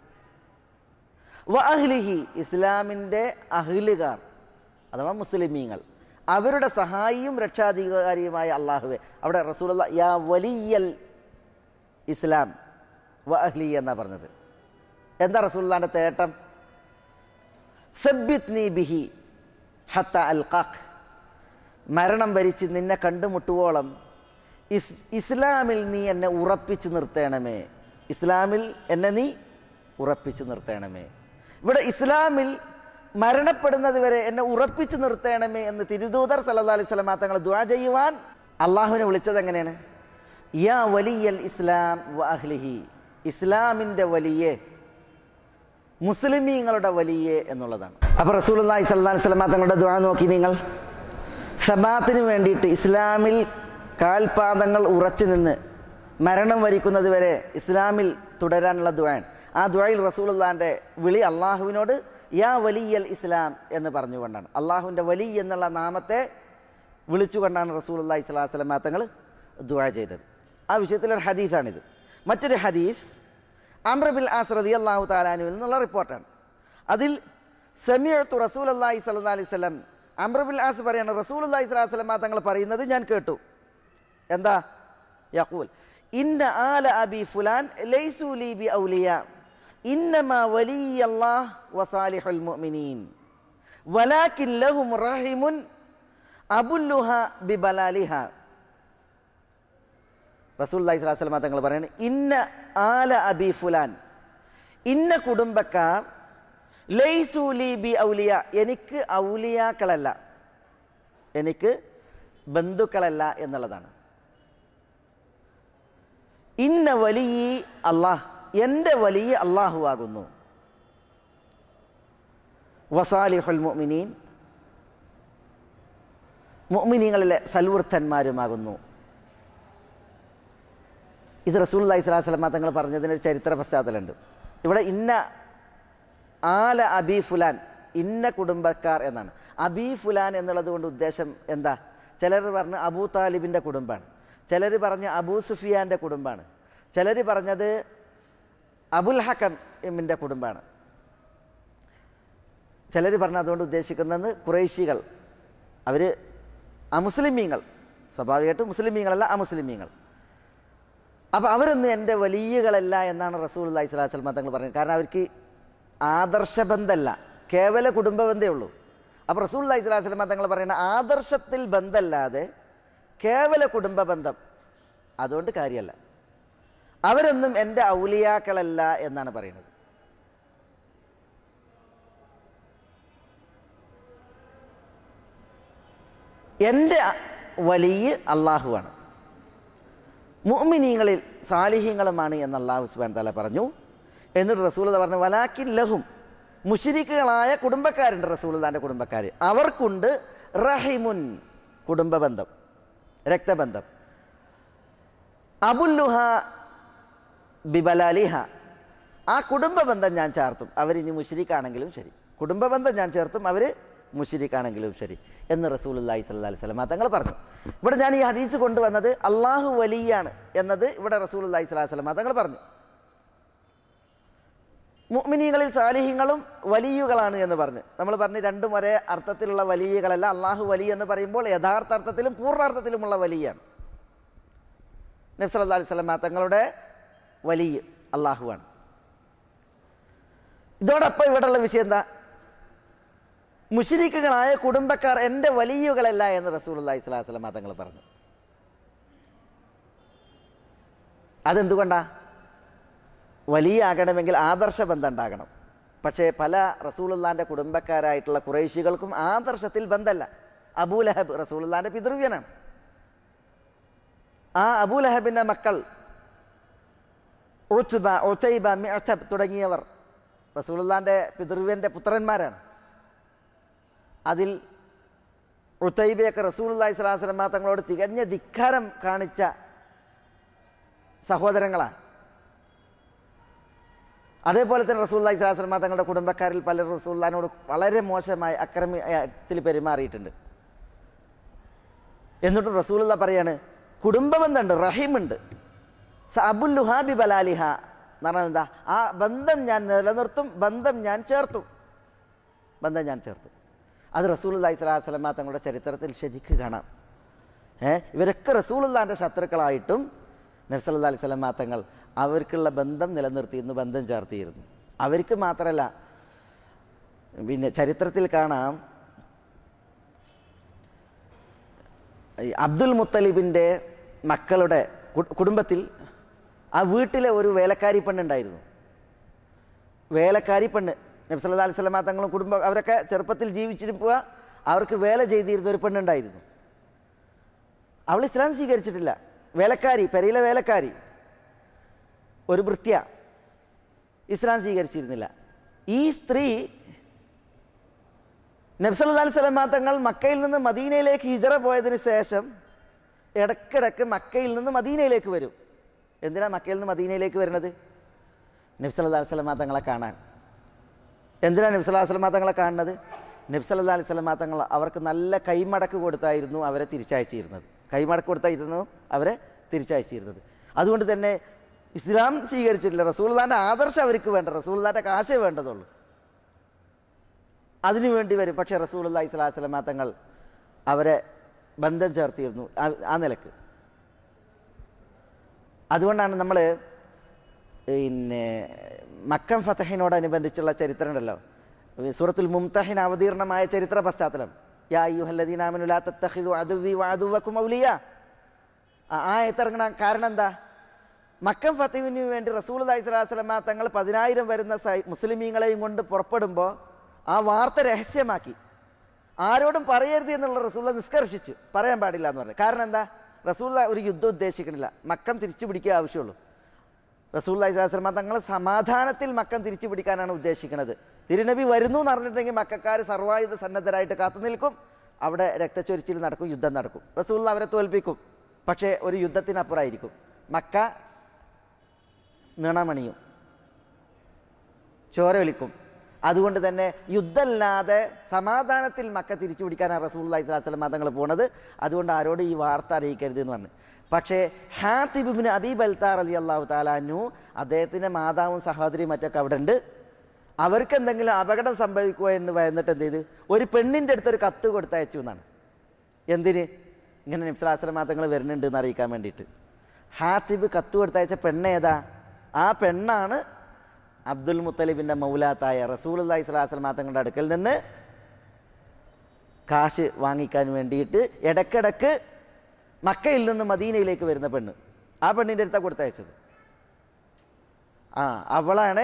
വ അഹ്ലിഹി, ഇസ്ലാമിൻ്റെ അഹ്ലുകാർ അഥവാ മുസ്ലിമീങ്ങൾ, അവരുടെ സഹായിയും രക്ഷാധികാരിയുമായ അള്ളാഹുവേ. അവിടെ റസൂലുള്ള യാ വലിയൽ ഇസ്ലാം വ അഹ്ലി എന്നാണ് പറഞ്ഞത്. എന്താ റസൂലുള്ളാഹിന്റെ തേട്ടം? സബ്ബിത്നി ബിഹി ഹത്താ അൽഖാക്, മരണം വരിച്ച് നിന്നെ കണ്ടുമുട്ടുവോളം ഇസ് ഇസ്ലാമിൽ നീ എന്നെ ഉറപ്പിച്ച് നിർത്തണമേ, ഇസ്ലാമിൽ എന്നെ നീ ഉറപ്പിച്ച് നിർത്തണമേ. ഇവിടെ ഇസ്ലാമിൽ മരണപ്പെടുന്നത് വരെ എന്നെ ഉറപ്പിച്ച് നിർത്തണമേ എന്ന് തിരുദൂതർ സല്ലല്ലാഹു അലൈഹി വസല്ലം തങ്ങൾ ദുആ ചെയ്യുവാൻ അള്ളാഹുവിനെ വിളിച്ചത് എങ്ങനെയാണ്? യാ വലിയൽ ഇസ്ലാം വ അഹ്ലിഹി, ഇസ്ലാമിൻ്റെ വലിയെ, മുസ്ലിമീങ്ങളുടെ വലിയെ എന്നുള്ളതാണ്. അപ്പോൾ റസൂലുള്ളാഹി സ്വല്ലല്ലാഹു അലൈഹി വസല്ലം തങ്ങളുടെ ദുആ നോക്കി നിങ്ങൾ. സബാത്തിന് വേണ്ടിയിട്ട് ഇസ്ലാമിൽ കാൽപാദങ്ങൾ ഉറച്ചു നിന്ന് മരണം വരിക്കുന്നത് വരെ ഇസ്ലാമിൽ തുടരാനുള്ള ദുആൻ. ആ ദുആയിൽ റസൂലുള്ളാഹിൻ്റെ വിളി അള്ളാഹുവിനോട് യാ വലിയൽ ഇസ്ലാം എന്ന് പറഞ്ഞുകൊണ്ടാണ്. അള്ളാഹുവിൻ്റെ വലി എന്നുള്ള നാമത്തെ വിളിച്ചുകൊണ്ടാണ് റസൂലുള്ളാഹി സ്വല്ലല്ലാഹു അലൈഹി വസല്ലം തങ്ങൾ ദുആ ചെയ്തത്. ആ വിഷയത്തിലൊരു ഹദീസാണിത്. മറ്റൊരു ഹദീസ് അംർ ബിൻ ആസ് റളിയല്ലാഹു തആല അൻഹുവിൽ നിന്നുള്ള റിപ്പോർട്ടാണ്. അതിൽ സമിഅ്തു റസൂലുള്ളാഹി സ്വല്ലല്ലാഹു അലൈഹി വസല്ലം, അംർ ബിൻ ആസ് പറയാണ്, റസൂലുള്ളാഹി സ്വല്ലല്ലാഹു അലൈഹി വസല്ലം തങ്ങൾ പറയുന്നത് ഞാൻ കേട്ടു. എന്താ? യഖൂൽ ഇന്ന ആല അബി ഫുലാൻ ലൈസു ലി ബി ഔലിയ ഇന്നമാ വലിയല്ലാഹ് വസാലിഹുൽ മുഅ്മിനീൻ വലാകിൻ ലഹും റഹിമുൻ അബുല്ലുഹ ബിബലാലിഹ. റസൂലുള്ളാഹി സ്വല്ലല്ലാഹു അലൈഹി വസല്ലം തങ്ങൾ പറയാണ്, ഇന്ന ആല അബി ഫുലാൻ, ഇന്ന കുടുംബക്കാർ ലൈസു ലി ബി ഔലിയ, എനിക്ക് ഔലിയാക്കളല്ല, എനിക്ക് ബന്ധുക്കളല്ല എന്നുള്ളതാണ്. ഇന്ന വലിയ അള്ളാഹ്, എൻ്റെ വലിയ അള്ളാഹു ആകുന്നു. വസാലിഹുൽ മുഅ്മിനീൻ, മുഅ്മിനീങ്ങളിലെ സൽവൃദ്ധന്മാരുമാകുന്നു. ഇത് റസൂലുള്ളാഹി സ്വല്ലല്ലാഹു അലൈഹി വസല്ലം തങ്ങൾ പറഞ്ഞതിനൊരു ചരിത്ര പശ്ചാത്തലമുണ്ട്. ഇവിടെ ഇന്ന ആല അബി ഫുലാൻ, ഇന്ന കുടുംബക്കാർ എന്നാണ്. അബി ഫുലാൻ എന്നുള്ളത് കൊണ്ട് ഉദ്ദേശം എന്താ? ചിലർ പറഞ്ഞ് അബൂ താലിബിൻ്റെ കുടുംബമാണ്, ചിലർ പറഞ്ഞ് അബൂ സുഫിയാൻ്റെ കുടുംബമാണ്, ചിലർ പറഞ്ഞത് അബുൽ ഹക്കമിൻ്റെ കുടുംബമാണ്, ചിലർ പറഞ്ഞ അതുകൊണ്ട് ഉദ്ദേശിക്കുന്നത് ഖുറൈശികൾ, അവർ അമുസ്ലിമീങ്ങൾ, സ്വാഭാവികമായിട്ടും മുസ്ലിമീങ്ങളല്ല അമുസ്ലിമീങ്ങൾ. അപ്പോൾ അവരൊന്നും എൻ്റെ വലിയകളല്ല എന്നാണ് റസൂലുള്ളാഹി സ്വല്ലല്ലാഹു അലൈഹി വസല്ലം തങ്ങൾ പറഞ്ഞത്. കാരണം അവർക്ക് ആദർശബന്ധമല്ല, കേവല കുടുംബബന്ധമേ ഉള്ളൂ. അപ്പോൾ റസൂലുള്ളാഹി സ്വല്ലല്ലാഹു അലൈഹി വസല്ലം തങ്ങൾ പറയുന്ന ആദർശത്തിൽ ബന്ധമല്ലാതെ കേവല കുടുംബ ബന്ധം, അതുകൊണ്ട് കാര്യമല്ല, അവരൊന്നും എൻ്റെ ഔലിയാക്കളല്ല എന്നാണ് പറയുന്നത്. എൻ്റെ വലിയ അള്ളാഹുവാണ്, മുഅ്മിനീങ്ങളിൽ സാലിഹീങ്ങളുമാണ് എന്ന് അല്ലാഹു സുബ്ഹാനഹു വ തആല പറഞ്ഞു. എന്നിട്ട് റസൂലുള്ളാഹി പറഞ്ഞു, വലാകിൻ ലഹും, മുശ്രിക്കുകളായ കുടുംബക്കാരുണ്ട്, റസൂലുള്ളാഹിൻ്റെ കുടുംബക്കാർ, അവർക്കുണ്ട് റഹിമുൻ, കുടുംബബന്ധം, രക്തബന്ധം, അബുല്ലുഹ ബിബലാലിഹ, ആ കുടുംബബന്ധം ഞാൻ ചേർത്തും, അവരിനി മുശ്രിക്കാണെങ്കിലും ശരി, കുടുംബബന്ധം ഞാൻ ചേർത്തും അവർ മുശ്രിക്കാണെങ്കിലും ശരി എന്ന് റസൂലുള്ളാഹി സ്വല്ലല്ലാഹു അലൈഹി വസല്ലം തങ്ങൾ പറഞ്ഞു. ഇവിടെ ഞാൻ ഈ ഹദീസ് കൊണ്ടുവന്നത് അള്ളാഹു വലിയാണ് എന്നത് ഇവിടെ റസൂലുള്ളാഹി സ്വല്ലല്ലാഹു അലൈഹി വസല്ലം തങ്ങൾ പറഞ്ഞു. മുഅ്മിനീങ്ങളിൽ സാലിഹീങ്ങളും വലിയുകളാണ് എന്ന് പറഞ്ഞ് നമ്മൾ പറഞ്ഞ് രണ്ടും ഒരേ അർത്ഥത്തിലുള്ള വലിയകളല്ല. അള്ളാഹു വലി എന്ന് പറയുമ്പോൾ യഥാർത്ഥ അർത്ഥത്തിലും പൂർണ്ണാർത്ഥത്തിലുമുള്ള വലിയാണ്. നബി സല്ലല്ലാഹു അലൈഹി വസല്ലം തങ്ങളുടെ വലിയ അള്ളാഹുവാണ്. ഇതോടൊപ്പം ഇവിടെയുള്ള വിഷയം എന്താ? മുശ്രിക്കുകളായ കുടുംബക്കാർ എൻ്റെ വലിയുകളല്ല എന്ന് റസൂലുള്ളാഹി സ്വല്ലല്ലാഹു അലൈഹി വസല്ലം തങ്ങൾ പറഞ്ഞു. അതെന്തുകൊണ്ടാ? വലിയ ആകണമെങ്കിൽ ആദർശബന്ധം ഉണ്ടാകണം. പക്ഷേ പല റസൂലുള്ളാഹിൻ്റെ കുടുംബക്കാരായിട്ടുള്ള ഖുറൈശികൾക്കും ആദർശത്തിൽ ബന്ധമല്ല. അബൂലഹബ് റസൂലുള്ളാഹിൻ്റെ പിതൃവ്യനാണ്. ആ അബൂലഹബിൻ്റെ മക്കൾ ഉത്ബ, ഉതൈബ, മിഅ്തബ് തുടങ്ങിയവർ റസൂലുള്ളാഹിൻ്റെ പിതൃവ്യൻ്റെ പുത്രന്മാരാണ്. അതിൽ ഉതൈബയൊക്കെ റസൂലുള്ളാഹി സ്വല്ലല്ലാഹു അലൈഹി വസല്ലം തങ്ങളോട് തികഞ്ഞ ധിക്കാരം കാണിച്ച സഹോദരങ്ങളാണ്. അതേപോലെ തന്നെ റസൂലുള്ളാഹി സ്വല്ലല്ലാഹു അലൈഹി വസല്ലം തങ്ങളുടെ കുടുംബക്കാരിൽ പലരും റസൂലുള്ളാഹിനോട് വളരെ മോശമായി അക്രമത്തിൽ പെരുമാറിയിട്ടുണ്ട്. എന്നിട്ടും റസൂലുള്ളാഹി പറയാണ്, കുടുംബബന്ധമുണ്ട്, റഹീമുണ്ട്, അബുല്ലുഹാ ബിബലാലിഹ എന്ന് പറഞ്ഞാൽ എന്താ? ആ ബന്ധം ഞാൻ നിലനിർത്തും, ബന്ധം ഞാൻ ചേർത്തു, ബന്ധം ഞാൻ ചേർത്തു. അത് റസൂലുള്ളാഹി സ്വല്ലല്ലാഹു അലൈഹി വസല്ലം തങ്ങളുടെ ചരിത്രത്തിൽ ശരിക്ക് കാണാം. ഏഹ് ഇവരൊക്കെ റസൂലുള്ളാഹിൻ്റെ ശത്രുക്കളായിട്ടും നബി സല്ലല്ലാഹു അലൈഹി വസല്ലം തങ്ങൾ അവർക്കുള്ള ബന്ധം നിലനിർത്തിയിരുന്നു, ബന്ധം ചേർത്തിയിരുന്നു. അവർക്ക് മാത്രമല്ല, പിന്നെ ചരിത്രത്തിൽ കാണാം, അബ്ദുൽ മുത്തലിബിൻ്റെ മക്കളുടെ കുടുംബത്തിൽ ആ വീട്ടിലെ ഒരു വേലക്കാരി പെണ്ണുണ്ടായിരുന്നു. വേലക്കാരി പെണ്ണ് നബി സല്ലല്ലാഹു അലൈഹി വസല്ലം തങ്ങളും കുടുംബം അവരൊക്കെ ചെറുപ്പത്തിൽ ജീവിച്ചിരിക്കുക, അവർക്ക് വേല ചെയ്തിരുന്ന ഒരു പെണ്ണുണ്ടായിരുന്നു. അവൾ ഇസ്ലാം സ്വീകരിച്ചിട്ടില്ല. വേലക്കാരി, പെരയിലെ വേലക്കാരി, ഒരു ഭൃത്യ, ഇസ്ലാം സ്വീകരിച്ചിരുന്നില്ല. ഈ സ്ത്രീ നബി സല്ലല്ലാഹു അലൈഹി വസല്ലം തങ്ങൾ മക്കയിൽ നിന്ന് മദീനയിലേക്ക് ഹിജറ പോയതിന് ശേഷം ഇടയ്ക്കിടയ്ക്ക് മക്കയിൽ നിന്ന് മദീനയിലേക്ക് വരും. എന്തിനാ മക്കയിൽ നിന്ന് മദീനയിലേക്ക് വരുന്നത്? നബി സല്ലല്ലാഹു അലൈഹി വസല്ലം തങ്ങളെ കാണാൻ. എന്തിനാണ് നബി സല്ലല്ലാഹു അലൈഹി വസല്ലം തങ്ങളെ കാണുന്നത്? നബി സല്ലല്ലാഹു അലൈഹി വസല്ലം തങ്ങൾ അവർക്ക് നല്ല കൈമടക്ക് കൊടുത്തായിരുന്നു അവരെ തിരിച്ചയച്ചിരുന്നത്. കൈമടക്ക് കൊടുത്തായിരുന്നു അവരെ തിരിച്ചയച്ചിരുന്നത്. അതുകൊണ്ട് തന്നെ ഇസ്ലാം സ്വീകരിച്ചിട്ടില്ല. റസൂലുള്ളാഹിൻ്റെ ആദർശം അവർക്ക് വേണ്ട, റസൂലുള്ളാഹിൻ്റെ കാശേ വേണ്ടതുള്ളൂ. അതിനു വേണ്ടി വരും. പക്ഷേ റസൂലുള്ളാഹി സ്വല്ലല്ലാഹു അലൈഹി വസല്ലം തങ്ങൾ അവരെ ബന്ധം ചേർത്തിരുന്നു ആ നിലക്ക്. അതുകൊണ്ടാണ് നമ്മൾ പിന്നെ മക്കം ഫതഹിനോടനുബന്ധിച്ചുള്ള ചരിത്രം ഉണ്ടല്ലോ, സൂറത്തുൽ മുംതഹിന അവതീർണമായ ചരിത്ര പശ്ചാത്തലം. യാ അയ്യുഹല്ലദീന ആമനൂ ലാ തത്തഖിദു അദുവ്വി വഅദുവ്വകും ഔലിയാ. ആ ആയത്തിറങ്ങണ കാരണം എന്താ? മക്കം ഫതഹിന് വേണ്ടി റസൂലുള്ളാഹി സ്വല്ലല്ലാഹു അലൈഹി വസല്ലം തങ്ങൾ പതിനായിരം വരുന്ന മുസ്ലിമീങ്ങളെയും കൊണ്ട് പുറപ്പെടുമ്പോൾ ആ വാർത്ത രഹസ്യമാക്കി, ആരോടും പറയരുത് എന്നുള്ള റസൂലുള്ളാഹി നിഷ്കർഷിച്ചു, പറയാൻ പാടില്ല എന്ന് പറഞ്ഞു. കാരണം എന്താ? റസൂലുള്ളാഹി ഒരു യുദ്ധം ഉദ്ദേശിക്കണില്ല, മക്കം തിരിച്ചു പിടിക്കുക ആവശ്യമുള്ളൂ. റസൂലുള്ളാഹി സ്വല്ലല്ലാഹു അലൈഹി വസല്ലം തങ്ങൾ സമാധാനത്തിൽ മക്കം തിരിച്ചു പിടിക്കാനാണ് ഉദ്ദേശിക്കുന്നത്. തിരുനബി വരുന്നു എന്ന് പറഞ്ഞിട്ടുണ്ടെങ്കിൽ മക്കക്കാർ സർവായുധ സന്നദ്ധരായിട്ട് കാത്തു നിൽക്കും, അവിടെ രക്തച്ചൊരിച്ചിൽ നടക്കും, യുദ്ധം നടക്കും, റസൂലുള്ളാഹി അവരെ തോൽപ്പിക്കും. പക്ഷേ ഒരു യുദ്ധത്തിനപ്പുറമായിരിക്കും. മക്ക നിണമണിയും, ചോര ഒലിക്കും. അതുകൊണ്ട് തന്നെ യുദ്ധമല്ലാതെ സമാധാനത്തിൽ മക്ക തിരിച്ചു പിടിക്കാനാണ് റസൂലുള്ളാഹി സ്വല്ലല്ലാഹു അലൈഹി വസല്ലം തങ്ങൾ പോണത്. അതുകൊണ്ട് ആരോട് ഈ വാർത്ത അറിയിക്കരുത് എന്ന് പറഞ്ഞു. പക്ഷേ ഹാത്തിബ് ഇബ്നു അബീ ബൽതാ റളിയല്ലാഹു തആല അൻഹു, അദ്ദേഹത്തിൻ്റെ മാതാവും സഹോദരിയും മറ്റൊക്കെ അവിടെ ഉണ്ട്. അവർക്ക് എന്തെങ്കിലും അപകടം സംഭവിക്കുമോ എന്ന് ഭയന്നിട്ട് എന്ത് ചെയ്ത് ഒരു പെണ്ണിൻ്റെ അടുത്തൊരു കത്ത് കൊടുത്തയച്ചു എന്നാണ്. എന്തിന്? ഇങ്ങനെ നബി സല്ലല്ലാഹു അലൈഹി വസല്ലം തങ്ങൾ വരുന്നുണ്ട് എന്ന് അറിയിക്കാൻ വേണ്ടിയിട്ട്. ഹാത്തിബ് കത്ത് കൊടുത്തയച്ച പെണ്ണേതാ? ആ പെണ്ണാണ് അബ്ദുൽ മുത്തലിബിൻ്റെ മൗലാത്തായ റസൂലുള്ളാഹി സ്വല്ലല്ലാഹു അലൈഹി വസല്ലം തങ്ങളുടെ അടുക്കൽ നിന്ന് കാശ് വാങ്ങിക്കാൻ വേണ്ടിയിട്ട് ഇടയ്ക്കിടയ്ക്ക് മക്കയിൽ നിന്ന് മദീനയിലേക്ക് വരുന്ന പെണ്ണ്. ആ പെണ്ണിൻ്റെ അടുത്താണ് കൊടുത്തയച്ചത്. ആ അവളാണ്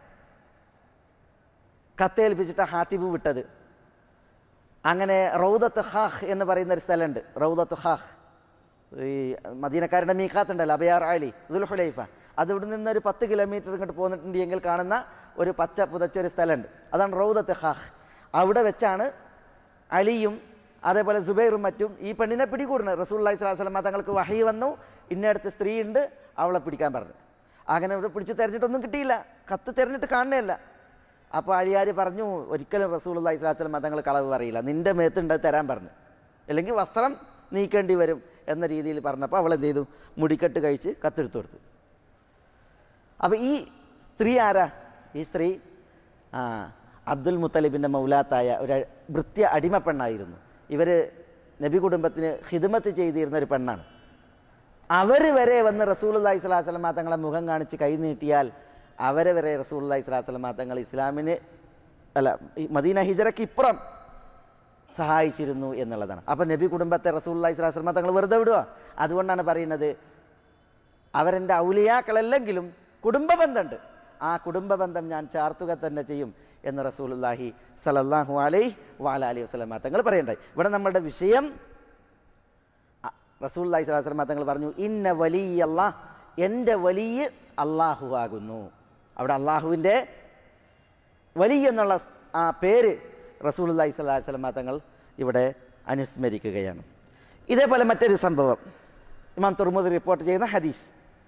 കത്തേൽപ്പിച്ചിട്ട് ഹാത്തിബ് വിട്ടത്. അങ്ങനെ റൗദത്ത് ഖാഖ് എന്ന് പറയുന്ന ഒരു സ്ഥലമുണ്ട്. റൗദത്ത് ഖാഖ് ഈ മദീനക്കാരുടെ മീഖാത്തുണ്ടല്ലോ, അബയാർ അലി ദുൽഹുലൈഫ, അതിവിടെ നിന്നൊരു പത്ത് കിലോമീറ്റർ ഇങ്ങോട്ട് പോന്നിട്ടുണ്ടെങ്കിൽ കാണുന്ന ഒരു പച്ച പുതച്ചൊരു സ്ഥലമുണ്ട്. അതാണ് റൗദത്ത് ഖാഖ്. അവിടെ വെച്ചാണ് അലിയും അതേപോലെ സുബൈറും മറ്റും ഈ പെണ്ണിനെ പിടികൂടുന്നത്. റസൂലുള്ളാഹി സ്വല്ലല്ലാഹു അലൈഹി വസല്ലം തങ്ങൾക്ക് വഹി വന്നു, ഇന്നടുത്ത് സ്ത്രീ ഉണ്ട്, അവളെ പിടിക്കാൻ പറഞ്ഞു. അങ്ങനെ ഇവിടെ പിടിച്ച് തിരഞ്ഞിട്ടൊന്നും കിട്ടിയില്ല, കത്ത് തിരഞ്ഞിട്ട് കാണുന്നില്ല. അപ്പോൾ അലിയാർ പറഞ്ഞു, ഒരിക്കലും റസൂലുള്ളാഹി സ്വല്ലല്ലാഹു അലൈഹി വസല്ലം തങ്ങൾ കളവ് പറയില്ല, നിൻ്റെ മേത്തുണ്ട് തരാൻ പറഞ്ഞു, അല്ലെങ്കിൽ വസ്ത്രം നീക്കേണ്ടി വരും എന്ന രീതിയിൽ പറഞ്ഞപ്പോൾ അവൾ എന്ത് ചെയ്തു? മുടിക്കെട്ട് കഴിച്ച് കത്തെടുത്തു കൊടുത്തു. അപ്പോൾ ഈ സ്ത്രീ ആരാ? ഈ സ്ത്രീ ആ അബ്ദുൽ മുത്തലിബിൻ്റെ മൗലാത്തായ ഒരു ഭൃത്യ അടിമ പെണ്ണായിരുന്നു. ഇവർ നബി കുടുംബത്തിന് ഖിദ്മത്ത് ചെയ്തിരുന്ന ഒരു പെണ്ണാണ്. അവർ വരെ വന്ന് റസൂലുള്ളാഹി സ്വല്ലല്ലാഹു അലൈഹി വസല്ലം തങ്ങളെ മുഖം കാണിച്ച് കൈ നീട്ടിയാൽ അവരെ വരെ റസൂലുള്ളാഹി സ്വല്ലല്ലാഹു അലൈഹി വസല്ലം തങ്ങൾ ഇസ്ലാമിന് അല്ല മദീന ഹിജറയ്ക്ക് ഇപ്പുറം സഹായിച്ചിരുന്നു എന്നുള്ളതാണ്. അപ്പം നബി കുടുംബത്തെ റസൂലുള്ളാഹി സ്വല്ലല്ലാഹു അലൈഹി വസല്ലം തങ്ങൾ വെറുതെ വിടുക? അതുകൊണ്ടാണ് പറയുന്നത് അവരെൻ്റെ ഔലിയാക്കളല്ലെങ്കിലും കുടുംബ ബന്ധമുണ്ട്, ആ കുടുംബ ബന്ധം ഞാൻ ചാർത്തുക തന്നെ ചെയ്യും എന്ന് റസൂലുള്ളാഹി സ്വല്ലല്ലാഹു അലൈഹി വഅലൈഹി വസല്ലം തങ്ങൾ പറയണ്ടായി. ഇവിടെ നമ്മളുടെ വിഷയം റസൂലുള്ളാഹി സ്വല്ലല്ലാഹു അലൈഹി വസല്ലം തങ്ങൾ പറഞ്ഞു, ഇന്ന വലിയല്ലാഹ്, എൻ്റെ വലിയ അള്ളാഹു ആകുന്നു. അവിടെ അള്ളാഹുവിൻ്റെ വലിയ എന്നുള്ള ആ പേര് റസൂലുള്ളാഹി സ്വല്ലല്ലാഹു അലൈഹി വസല്ലം തങ്ങൾ ഇവിടെ അനുസ്മരിക്കുകയാണ്. ഇതേപോലെ മറ്റൊരു സംഭവം ഇമാം തുർമുദി റിപ്പോർട്ട് ചെയ്യുന്ന ഹദീസ്,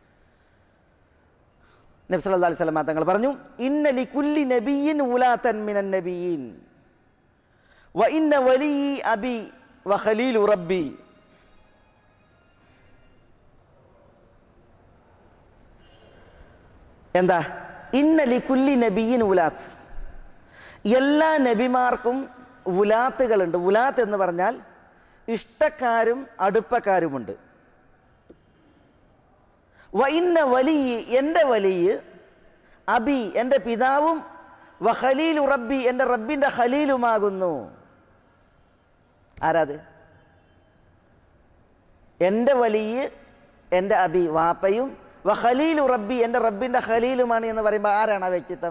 നബി സല്ലല്ലാഹു അലൈഹി വസല്ലം തങ്ങൾ പറഞ്ഞു, ഇന്ന ലികുല്ലി നബിയ്യിൻ ഉലാതൻ മിനൻ നബിയ്യീൻ വ ഇന്ന വലി അബി വ ഖലീലു റബ്ബി. എന്താ? ഇന്ന ലികുല്ലി നബിയ്യിൻ ഉലാത്ത്, എല്ലാ നബിമാർക്കും ഉലാത്തുകളുണ്ട്. ഉലാത്ത് എന്ന് പറഞ്ഞാൽ ഇഷ്ടക്കാരും അടുപ്പക്കാരുമുണ്ട്. വ ഇന്ന വലി, എൻ്റെ വലിയ, അബി എൻ്റെ പിതാവും, വ ഖലീലു റബ്ബി എൻ്റെ റബ്ബിൻ്റെ ഖലീലുമാകുന്നു. ആരാത്? എൻ്റെ വലിയ, എൻ്റെ അബി വാപ്പയും, വ ഖലീലു റബ്ബി എൻ്റെ റബ്ബിൻ്റെ ഖലീലുമാണ് എന്ന് പറയുമ്പോൾ ആരാണ് ആ വ്യക്തിത്വം?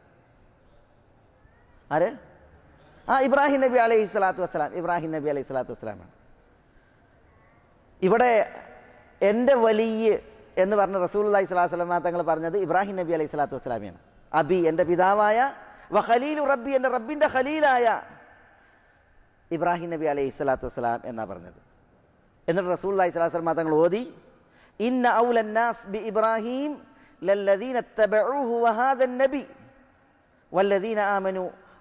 ആര്? ആ ഇബ്രാഹിം നബി അലൈഹി സ്വലാത്തു വസ്സലാം. ഇബ്രാഹിം നബി അലൈഹി സ്വലാത്തു വസ്സലാമാണ്. ഇവിടെ എൻ്റെ വലിയ എന്ന് പറഞ്ഞ റസൂലുള്ളാഹി സ്വല്ലല്ലാഹു അലൈഹി വസല്ലം തങ്ങൾ പറഞ്ഞത് ഇബ്രാഹിം നബി അലൈഹി സ്വലാത്തു വസ്സലാമിയാണ്. അബി എൻ്റെ പിതാവായ, വ ഖലീലു റബ്ബി എൻ്റെ റബ്ബിൻ്റെ ഖലീലായ ഇബ്രാഹിം നബി അലൈഹി സ്വലാത്തു വസ്സലാം എന്നാണ് പറഞ്ഞത്. എന്നിട്ട് റസൂലുള്ളാഹി സ്വല്ലല്ലാഹു അലൈഹി വസല്ലം തങ്ങൾ ഓതി, ഇന്ന ഔലൻ നാസ് ബി ഇബ്രാഹിം ലല്ലദീന തബഊഹു വഹാദൻ നബി വല്ലദീന ആമനു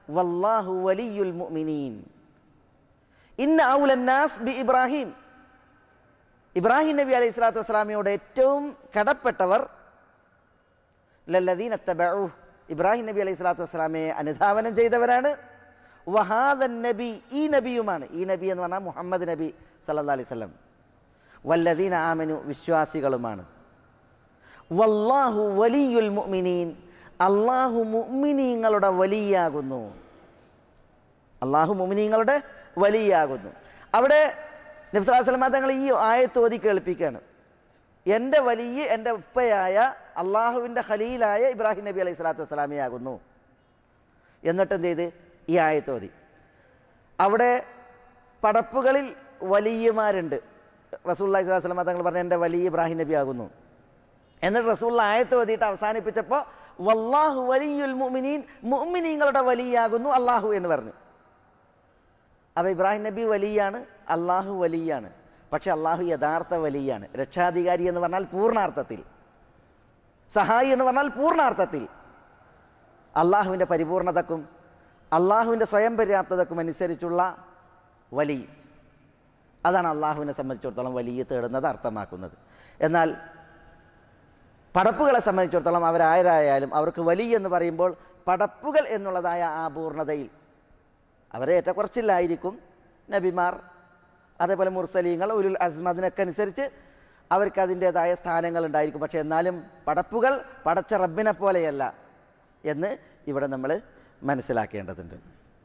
വല്ലാഹു വലിയുൽ മുഅ്മിനീൻ. ഇന്ന ഔലന്നാസ് ബി ഇബ്രാഹിം, ഇബ്രാഹിം നബി അലൈഹി സ്വലാത്തു വസ്സലാമയോട് ഏറ്റവും കടപ്പെട്ടവർ ലല്ലദീന തബഉ, ഇബ്രാഹിം നബി അലൈഹി സ്വലാത്തു വസ്സലാമയെ അനുധാവനം ചെയ്തവരാണ്. വഹാദൻ നബി, ഈ നബിയുമാണ്. ഈ നബി എന്ന് പറഞ്ഞാൽ മുഹമ്മദ് നബി സല്ലല്ലാഹു അലൈഹി വസല്ലം. വല്ലദീന ആമനു, വിശ്വാസികളുമാണ്. വല്ലാഹു വലിയുൽ മുഅ്മിനീൻ, അള്ളാഹു മുഅ്മിനീങ്ങളുടെ വലിയാകുന്നു. അള്ളാഹു മുഅ്മിനീങ്ങളുടെ വലിയാകുന്നു. അവിടെ നബി സല്ലല്ലാഹു അലൈഹി വസല്ലം തങ്ങൾ ഈ ആയത്ത് ഓതി കേൾപ്പിക്കുകയാണ്. എൻ്റെ വലിയ എൻ്റെ ഉപ്പയായ അള്ളാഹുവിൻ്റെ ഖലീലായ ഇബ്രാഹിം നബി അലൈഹി സ്വലാത്തു വസ്സലാമയാകുന്നു. എന്നിട്ട് എന്ത് ചെയ്ത് ഈ ആയത്ത് ഓതി. അവിടെ പടപ്പുകളിൽ വലിയമാരുണ്ട്. റസൂലുള്ളാഹി സ്വല്ലല്ലാഹു അലൈഹി വസല്ലം തങ്ങൾ പറഞ്ഞ എൻ്റെ വലിയ ഇബ്രാഹിം നബി ആകുന്നു. എന്നിട്ട് റസൂലുള്ള ആയത്ത് ഓതിയിട്ട് അവസാനിപ്പിച്ചപ്പോൾ വല്ലാഹു വലിയുൽ മുഅ്മിനീൻ, മുഅ്മിനീങ്ങളുടെ വലിയാകുന്നു അള്ളാഹു എന്ന് പറഞ്ഞു. അപ്പോൾ ഇബ്രാഹിം നബി വലിയാണ്, അള്ളാഹു വലിയാണ്. പക്ഷെ അള്ളാഹു യഥാർത്ഥ വലിയാണ്. രക്ഷാധികാരി എന്ന് പറഞ്ഞാൽ പൂർണ്ണാർത്ഥത്തിൽ, സഹായി എന്ന് പറഞ്ഞാൽ പൂർണ്ണാർത്ഥത്തിൽ. അള്ളാഹുവിൻ്റെ പരിപൂർണതക്കും അള്ളാഹുവിൻ്റെ സ്വയം പര്യാപ്തതക്കും അനുസരിച്ചുള്ള വലി, അതാണ് അള്ളാഹുവിനെ സംബന്ധിച്ചിടത്തോളം വലിയ തേടുന്നത് അർത്ഥമാക്കുന്നത്. എന്നാൽ പടപ്പുകളെ സംബന്ധിച്ചിടത്തോളം അവരാരായാലും അവർക്ക് വലിയ എന്ന് പറയുമ്പോൾ പടപ്പുകൾ എന്നുള്ളതായ ആ പൂർണ്ണതയിൽ അവരെ ഏറ്റക്കുറച്ചില്ലായിരിക്കും. നബിമാർ, അതേപോലെ മുർസലീങ്ങൾ, ഉലുൽ അസ്മ, അതിനൊക്കെ അനുസരിച്ച് അവർക്ക് അതിൻ്റേതായ സ്ഥാനങ്ങൾ ഉണ്ടായിരിക്കും. പക്ഷേ എന്നാലും പടപ്പുകൾ പടച്ച റബ്ബിനെ പോലെയല്ല എന്ന് ഇവിടെ നമ്മൾ മനസ്സിലാക്കേണ്ടതുണ്ട്.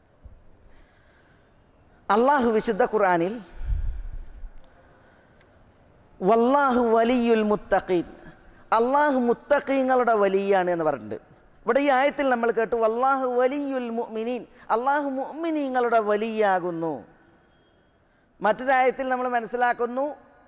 അള്ളാഹു വിശുദ്ധ ഖുർആനിൽ വല്ലാഹു വലിയുൽ മുത്തഖീൻ, അള്ളാഹു മുത്തഖീങ്ങളുടെ വലിയാണ് എന്ന് പറഞ്ഞിട്ടുണ്ട്. ഇവിടെ ഈ ആയത്തിൽ നമ്മൾ കേട്ടു വല്ലാഹു വലിയുൽ മുഅ്മിനീൻ, അള്ളാഹു മുഅ്മിനീങ്ങളുടെ വലിയാകുന്നു. മറ്റൊരായത്തിൽ നമ്മൾ മനസ്സിലാക്കുന്നു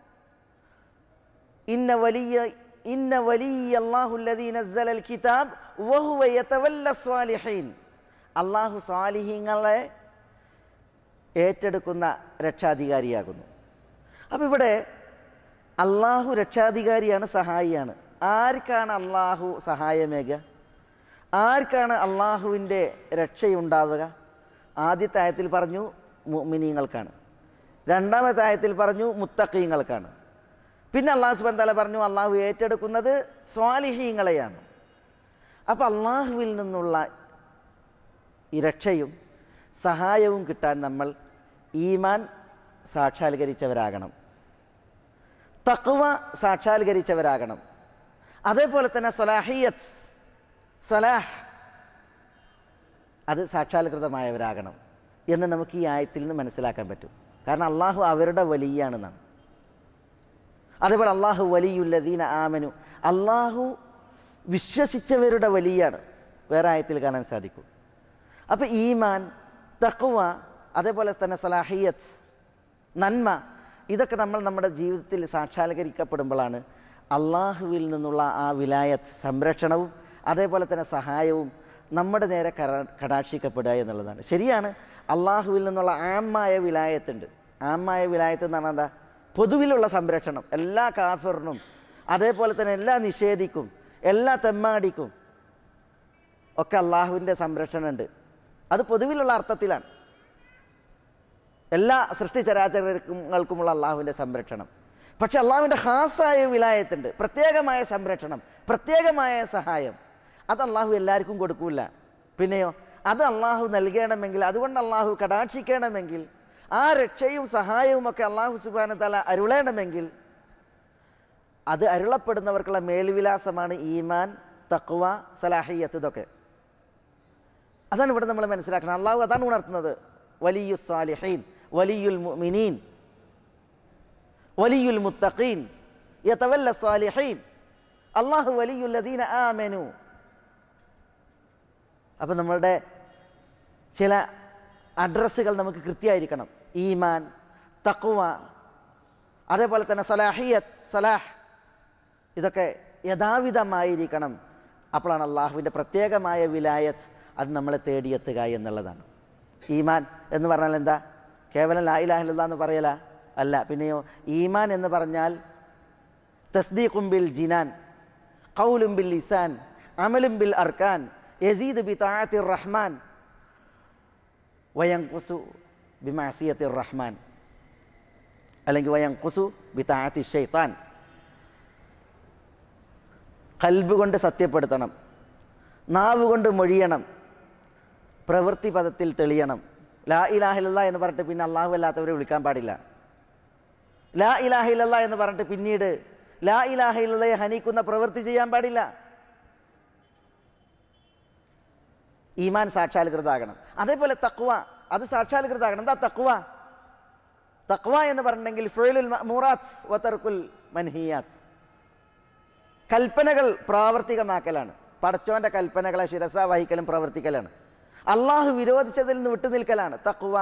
ഇന്ന വലിയ ഇന്ന വലിയ അല്ലാഹു അല്ലദീ നസ്സലൽ കിതാബ് വഹുവ യതവല്ല സ്വാലിഹീൻ, അള്ളാഹു സ്വാലിഹീങ്ങളെ ഏറ്റെടുക്കുന്ന രക്ഷാധികാരിയാകുന്നു. അപ്പോൾ ഇവിടെ അള്ളാഹു രക്ഷാധികാരിയാണ്, സഹായിയാണ്. ആർക്കാണ് അള്ളാഹു സഹായമേകുക? ആർക്കാണ് അള്ളാഹുവിൻ്റെ രക്ഷയുണ്ടാവുക? ആദ്യത്തെ ആയത്തിൽ പറഞ്ഞു മുഅ്മിനീങ്ങൾക്കാണ്, രണ്ടാമത്തെ ആയത്തിൽ പറഞ്ഞു മുത്തഖീങ്ങൾക്കാണ്. പിന്നെ അള്ളാഹു സുബ്ഹാനഹു വ തആല പറഞ്ഞു അള്ളാഹു ഏറ്റെടുക്കുന്നത് സ്വാലിഹീങ്ങളെയാണ്. അപ്പോൾ അള്ളാഹുവിൽ നിന്നുള്ള ഈ രക്ഷയും സഹായവും കിട്ടാൻ നമ്മൾ ഈമാൻ സാക്ഷാത്കരിച്ചവരാകണം, തഖ്വ സാക്ഷാത്കരിച്ചവരാകണം. അതേപോലെ തന്നെ സലാഹിയത്ത്, സലാഹ്, അത് സാക്ഷാത്കൃതമായവരാകണം എന്ന് നമുക്ക് ഈ ആയത്തിൽ നിന്ന് മനസ്സിലാക്കാൻ പറ്റും. കാരണം അള്ളാഹു അവരുടെ വലിയാണെന്നാണ്. അതേപോലെ അള്ളാഹു വലിയുല്ലദീന ആമനു, അള്ളാഹു വിശ്വസിച്ചവരുടെ വലിയാണ് വേറെ ആയത്തിൽ കാണാൻ സാധിക്കും. അപ്പോൾ ഈമാൻ, തഖ്വ, അതേപോലെ തന്നെ സലാഹിയത്ത്, നന്മ, ഇതൊക്കെ നമ്മൾ നമ്മുടെ ജീവിതത്തിൽ സാക്ഷാത്കരിക്കപ്പെടുമ്പോഴാണ് അള്ളാഹുവിൽ നിന്നുള്ള ആ വിലായത്ത്, സംരക്ഷണവും അതേപോലെ തന്നെ സഹായവും നമ്മുടെ നേരെ കര കടാക്ഷിക്കപ്പെടുക എന്നുള്ളതാണ്. ശരിയാണ്, അള്ളാഹുവിൽ നിന്നുള്ള ആമായ വിലായത്തുണ്ട്. ആമായ വിലായത്ത് എന്ന് പറഞ്ഞാൽ എന്താ? പൊതുവിലുള്ള സംരക്ഷണം. എല്ലാ കാഫിറിനും അതേപോലെ തന്നെ എല്ലാ നിഷേധിക്കും എല്ലാ തെമ്മാടിക്കും ഒക്കെ അള്ളാഹുവിൻ്റെ സംരക്ഷണമുണ്ട്. അത് പൊതുവിലുള്ള അർത്ഥത്തിലാണ്. എല്ലാ സൃഷ്ടിചരാചരങ്ങൾക്കുമുള്ള അള്ളാഹുവിൻ്റെ സംരക്ഷണം. പക്ഷെ അള്ളാഹുവിൻ്റെ ഖാസായ വിലായത്തുണ്ട്, പ്രത്യേകമായ സംരക്ഷണം, പ്രത്യേകമായ സഹായം. അത് അള്ളാഹു എല്ലാവർക്കും കൊടുക്കൂല. പിന്നെയോ അത് അള്ളാഹു നൽകണമെങ്കിൽ, അതുകൊണ്ട് അള്ളാഹു കടാക്ഷിക്കണമെങ്കിൽ, ആ രക്ഷയും സഹായവും ഒക്കെ അള്ളാഹു സുബ്ഹാനഹു വ തആല അരുളണമെങ്കിൽ അത് അരുളപ്പെടുന്നവർക്കുള്ള മേൽവിലാസമാണ് ഈമാൻ, തഖ്വ, സലാഹിയത്ത്. ഇതൊക്കെ അതാണ് ഇവിടെ നമ്മൾ മനസ്സിലാക്കണം. അള്ളാഹു അതാണ് ഉണർത്തുന്നത്. വലിയു സ്വാലിഹീൻ, വലിയുൽ മുഅ്മിനീൻ, വലിയുൽ മുത്തഖീൻ, യതവല്ല സ്വാലിഹീൻ, അല്ലാഹു വലിയുല്ലദീന ആമനു. അപ്പോൾ നമ്മളുടെ ചില അഡ്രസ്സുകൾ നമുക്ക് കൃത്യമായിരിക്കണം. ഈമാൻ, തഖ്വ, അതേപോലെ തന്നെ സലാഹിയത്ത്, സലാഹ്, ഇതൊക്കെ യഥാവിധമായിരിക്കണം. അപ്പോഴാണ് അള്ളാഹുവിൻ്റെ പ്രത്യേകമായ വിലായത്ത് അത് നമ്മളെ തേടിയെത്തുക എന്നുള്ളതാണ്. ഈമാൻ എന്ന് പറഞ്ഞാൽ എന്താ? കേവലം ലാ ഇലാഹ ഇല്ലല്ലാഹ് എന്ന് പറയല അല്ല. പിന്നെയോ ഈമാൻ എന്ന് പറഞ്ഞാൽ തസ്ദീഖും ബിൽ ജിനാൻ, ഖൗലും ബിൽ ലിസാൻ, അമലും ബിൽ അർക്കാൻ, യസീദ് ബി തആത്തിർ റഹ്മാൻ വയൻഖുസു ബിമഅസിയത്തിർ റഹ്മാൻ, അല്ലെങ്കിൽ വയൻഖുസു ബിതഅത്തി ശൈത്താൻ. ഖൽബ് കൊണ്ട് സത്യപ്പെടുത്തണം, നാവ് കൊണ്ട് മൊഴിയണം, പ്രവൃത്തി പദത്തിൽ തെളിയണം. ലാ ഇലാഹ ഇല്ലല്ലാഹ് എന്ന് പറഞ്ഞിട്ട് പിന്നെ അള്ളാഹു അല്ലാത്തവരെ വിളിക്കാൻ പാടില്ല. ലാ ഇലാഹ ഇല്ലല്ലാഹ് എന്ന് പറഞ്ഞിട്ട് പിന്നീട് ലാ ഇലാഹ ഇല്ലല്ലാഹയെ ഹനിക്കുന്ന പ്രവൃത്തി ചെയ്യാൻ പാടില്ല. ഈമാൻ സാക്ഷാത്കൃതാകണം. അതേപോലെ തഖ്വ, അത് സാക്ഷാത്കൃതാകണം. എന്താ തഖ്വ? തഖ്വ എന്ന് പറഞ്ഞിട്ടുണ്ടെങ്കിൽ ഫിഅലുൽ മഅ്മൂറാത്ത് വ തർക്കുൽ മൻഹിയാത്ത്, കൽപ്പനകൾ പ്രാവർത്തികമാക്കലാണ്. പടച്ചോൻ്റെ കൽപ്പനകളെ ശിരസ വഹിക്കലും പ്രവർത്തിക്കലാണ്. അള്ളാഹു വിരോധിച്ചതിൽ നിന്ന് വിട്ടുനിൽക്കലാണ് തഖ്വ.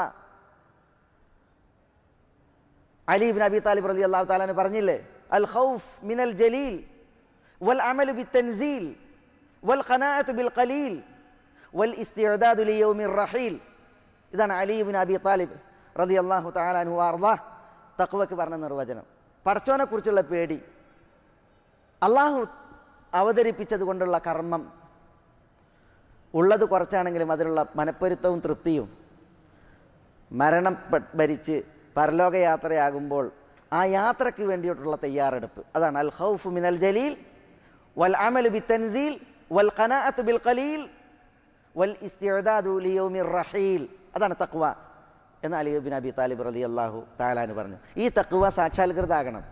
അലി ഇബ്നു അബി താലിബ് റളിയല്ലാഹു തആല അൻഹു പറഞ്ഞില്ലേ, അൽ ഖൗഫ് മിനൽ ജലീൽ വൽ അമലു ബിത്തൻസീൽ വൽ ഖനാഅതു ബിൽ ഖലീൽ വൽ ഇസ്തിഅദാദു ലിയൗമിർ റഹീൽ. ഇതാണ് അലി ഇബ്നു അബി താലിബ് റളിയല്ലാഹു തആല അൻഹു അർളാഹ് തഖ്വക്ക് പറഞ്ഞ നിർവചനം. പടച്ചോനെ കുറിച്ചുള്ള പേടി, അള്ളാഹു അവതരിപ്പിച്ചത് കൊണ്ടുള്ള കർമ്മം, ഉള്ളത് കുറച്ചാണെങ്കിലും അതിലുള്ള മനപ്പൊരുത്തവും തൃപ്തിയും, മരണം ഭരിച്ച് പരലോകയാത്രയാകുമ്പോൾ ആ യാത്രയ്ക്ക് വേണ്ടിയിട്ടുള്ള തയ്യാറെടുപ്പ്, അതാണ് അൽ ഖൗഫ് മിനൽ ജലീൽ വൽ അമലു ബിത്തൻസീൽ വൽ ഖനാഅതു ബിൽ ഖലീൽ വൽ ഇസ്തിഅദാദു ലിയൗമിർ റഹീൽ. അതാണ് തഖ്വ എന്ന് അലി ഇബ്നു അബി താലിബ് റളിയല്ലാഹു തആല അൻഹു പറഞ്ഞു. ഈ തഖ്വ സാക്ഷാത്കൃതാകണം.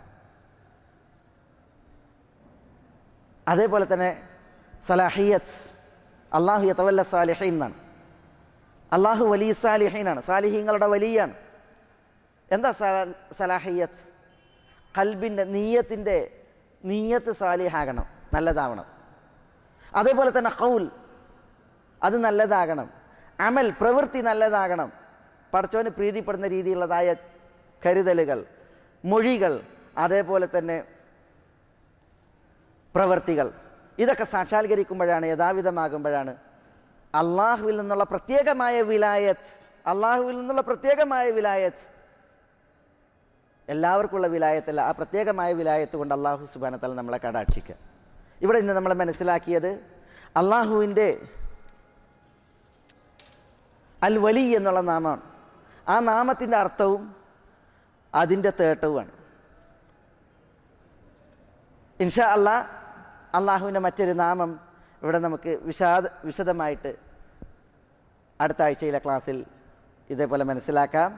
അതേപോലെ തന്നെ സലാഹിയത്ത്, അള്ളാഹു യതവല്ല സാലിഹീൻ എന്നാണ്. അള്ളാഹു വലിയ സാലിഹീനാണ്, സാലിഹീങ്ങളുടെ വലിയാണ്. എന്താ സലാഹിയത്ത്? ഖൽബിൻ്റെ നീയത്തിൻ്റെ നീയത്ത് സാലിഹാകണം, നല്ലതാവണം. അതേപോലെ തന്നെ ഖൗൽ, അത് നല്ലതാകണം. അമൽ, പ്രവൃത്തി നല്ലതാകണം. പടച്ചോന് പ്രീതിപ്പെടുന്ന രീതിയിലുള്ളതായ കരുതലുകൾ, മൊഴികൾ, അതേപോലെ തന്നെ പ്രവൃത്തികൾ, ഇതൊക്കെ സാക്ഷാത്കരിക്കുമ്പോഴാണ്, യഥാവിധമാകുമ്പോഴാണ് അള്ളാഹുവിൽ നിന്നുള്ള പ്രത്യേകമായ വിലായത്ത്, അള്ളാഹുവിൽ നിന്നുള്ള പ്രത്യേകമായ വിലായത്ത്, എല്ലാവർക്കുള്ള വിലായത്തല്ല, ആ പ്രത്യേകമായ വിലായത്ത് കൊണ്ട് അള്ളാഹു സുബ്ഹാനഹു വ തആല നമ്മളെ കടാക്ഷിക്കുക. ഇവിടെ ഇന്ന് നമ്മൾ മനസ്സിലാക്കിയത് അള്ളാഹുവിൻ്റെ അൽ വലി എന്നുള്ള നാമമാണ്. ആ നാമത്തിൻ്റെ അർത്ഥവും അതിൻ്റെ തേട്ടവുമാണ്. ഇൻഷാ അല്ലാഹ് അള്ളാഹുവിൻ്റെ മറ്റൊരു നാമം ഇവിടെ നമുക്ക് വിശാദ വിശദമായിട്ട് അടുത്ത ആഴ്ചയിലെ ക്ലാസ്സിൽ ഇതേപോലെ മനസ്സിലാക്കാം.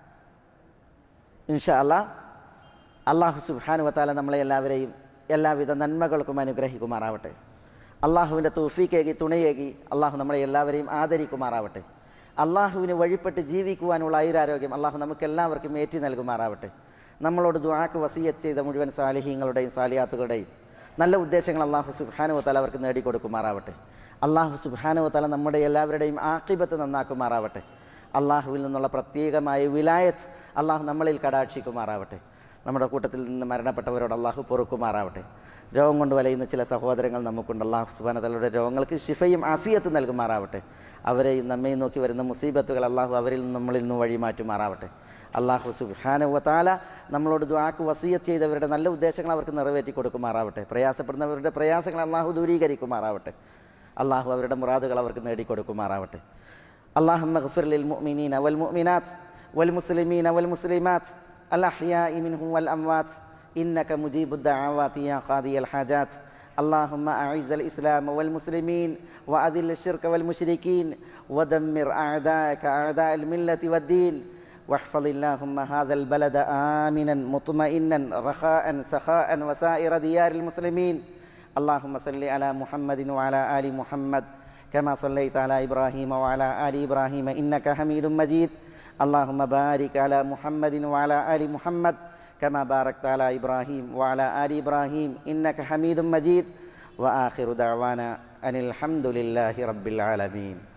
ഇൻഷാ അല്ലാഹ് അള്ളാഹു സുബ്ഹാനഹു വ തആല നമ്മളെ എല്ലാവരെയും എല്ലാവിധ നന്മകൾക്കും അനുഗ്രഹിക്കുമാറാവട്ടെ. അള്ളാഹുവിൻ്റെ തൗഫീഖേകി തുണയേകി അള്ളാഹു നമ്മളെ എല്ലാവരെയും ആദരിക്കുമാറാവട്ടെ. അള്ളാഹുവിന് വഴിപ്പെട്ട് ജീവിക്കുവാനുള്ള ആയുരാരോഗ്യം അള്ളാഹു നമുക്കെല്ലാവർക്കും ഏറ്റി നൽകുമാറാവട്ടെ. നമ്മളോട് ദുആക്ക് വസിയത്ത് ചെയ്ത മുഴുവൻ സാലിഹീങ്ങളുടെയും സാലിയാത്തുകളുടെയും നല്ല ഉദ്ദേശങ്ങൾ അള്ളാഹു സുബ്ഹാനഹു വ തആല അവർക്ക് നേടിക്കൊടുക്കുമാറാവട്ടെ. അള്ളാഹു സുബ്ഹാനഹു വ തആല നമ്മുടെ എല്ലാവരുടെയും ആഖിബത്ത് നന്നാക്കുമാറാവട്ടെ. അള്ളാഹുവിൽ നിന്നുള്ള പ്രത്യേകമായ വിലായത്ത് അള്ളാഹു നമ്മളിൽ കടാക്ഷിക്കുമാറാവട്ടെ. നമ്മുടെ കൂട്ടത്തിൽ നിന്ന് മരണപ്പെട്ടവരോട് അള്ളാഹു പൊറുക്കുമാറാവട്ടെ. രോഗം കൊണ്ട് വലയുന്ന ചില സഹോദരങ്ങൾ നമുക്കുണ്ട്. അള്ളാഹു സുബ്ഹാനഹു വ തആലയുടെ രോഗങ്ങൾക്ക് ശിഫയും ആഫിയത്തും നൽകുമാറാവട്ടെ. അവരെയും നമ്മയും നോക്കി വരുന്ന മുസീബത്തുകൾ അള്ളാഹു അവരിൽ നിന്ന് നമ്മളിൽ നിന്ന് വഴിമാറ്റുമാറാവട്ടെ. അള്ളാഹു സുബ്ഹാനഹു വ തആല നമ്മളോട് ദുആക്ക് വസിയത്ത് ചെയ്തവരുടെ നല്ല ഉദ്ദേശങ്ങൾ അവർക്ക് നിറവേറ്റി കൊടുക്കുമാറാവട്ടെ. പ്രയാസപ്പെടുന്നവരുടെ പ്രയാസങ്ങൾ അള്ളാഹു ദൂരീകരിക്കുമാറാവട്ടെ. അള്ളാഹു അവരുടെ മുറാദുകൾ അവർക്ക് നേടിക്കൊടുക്കുമാറാവട്ടെ. അല്ലാഹുമ്മ ഗ്ഫിർ ലിൽ മുഅ്മിനീന വൽ മുഅ്മിനാത്ത് വൽ മുസ്ലിമീന വൽ മുസ്ലിമാത്ത് അൽ അഹ്യാഇ മിൻഹും വൽ അംവാത്ത് ഇന്നക മുജീബുദ് ദഅവാതി യാ ഖാദിയൽ ഹാജാത്ത്. اللهم أعز الإسلام والمسلمين وأذل الشرك والمشركين ودمر أعداءك أعداء الملة والدين واحفظ اللهم هذا البلد آمنا مطمئنا رخاء سخاء وسائر ديار المسلمين. اللهم صل على محمد وعلى آل محمد كما صليت على إبراهيم وعلى آل إبراهيم إنك حميد مجيد. اللهم بارك على محمد وعلى آل محمد كما باركت على إبراهيم وعلى آل إبراهيم إنك حميد مجيد. وآخر دعوانا أن الحمد لله رب العالمين.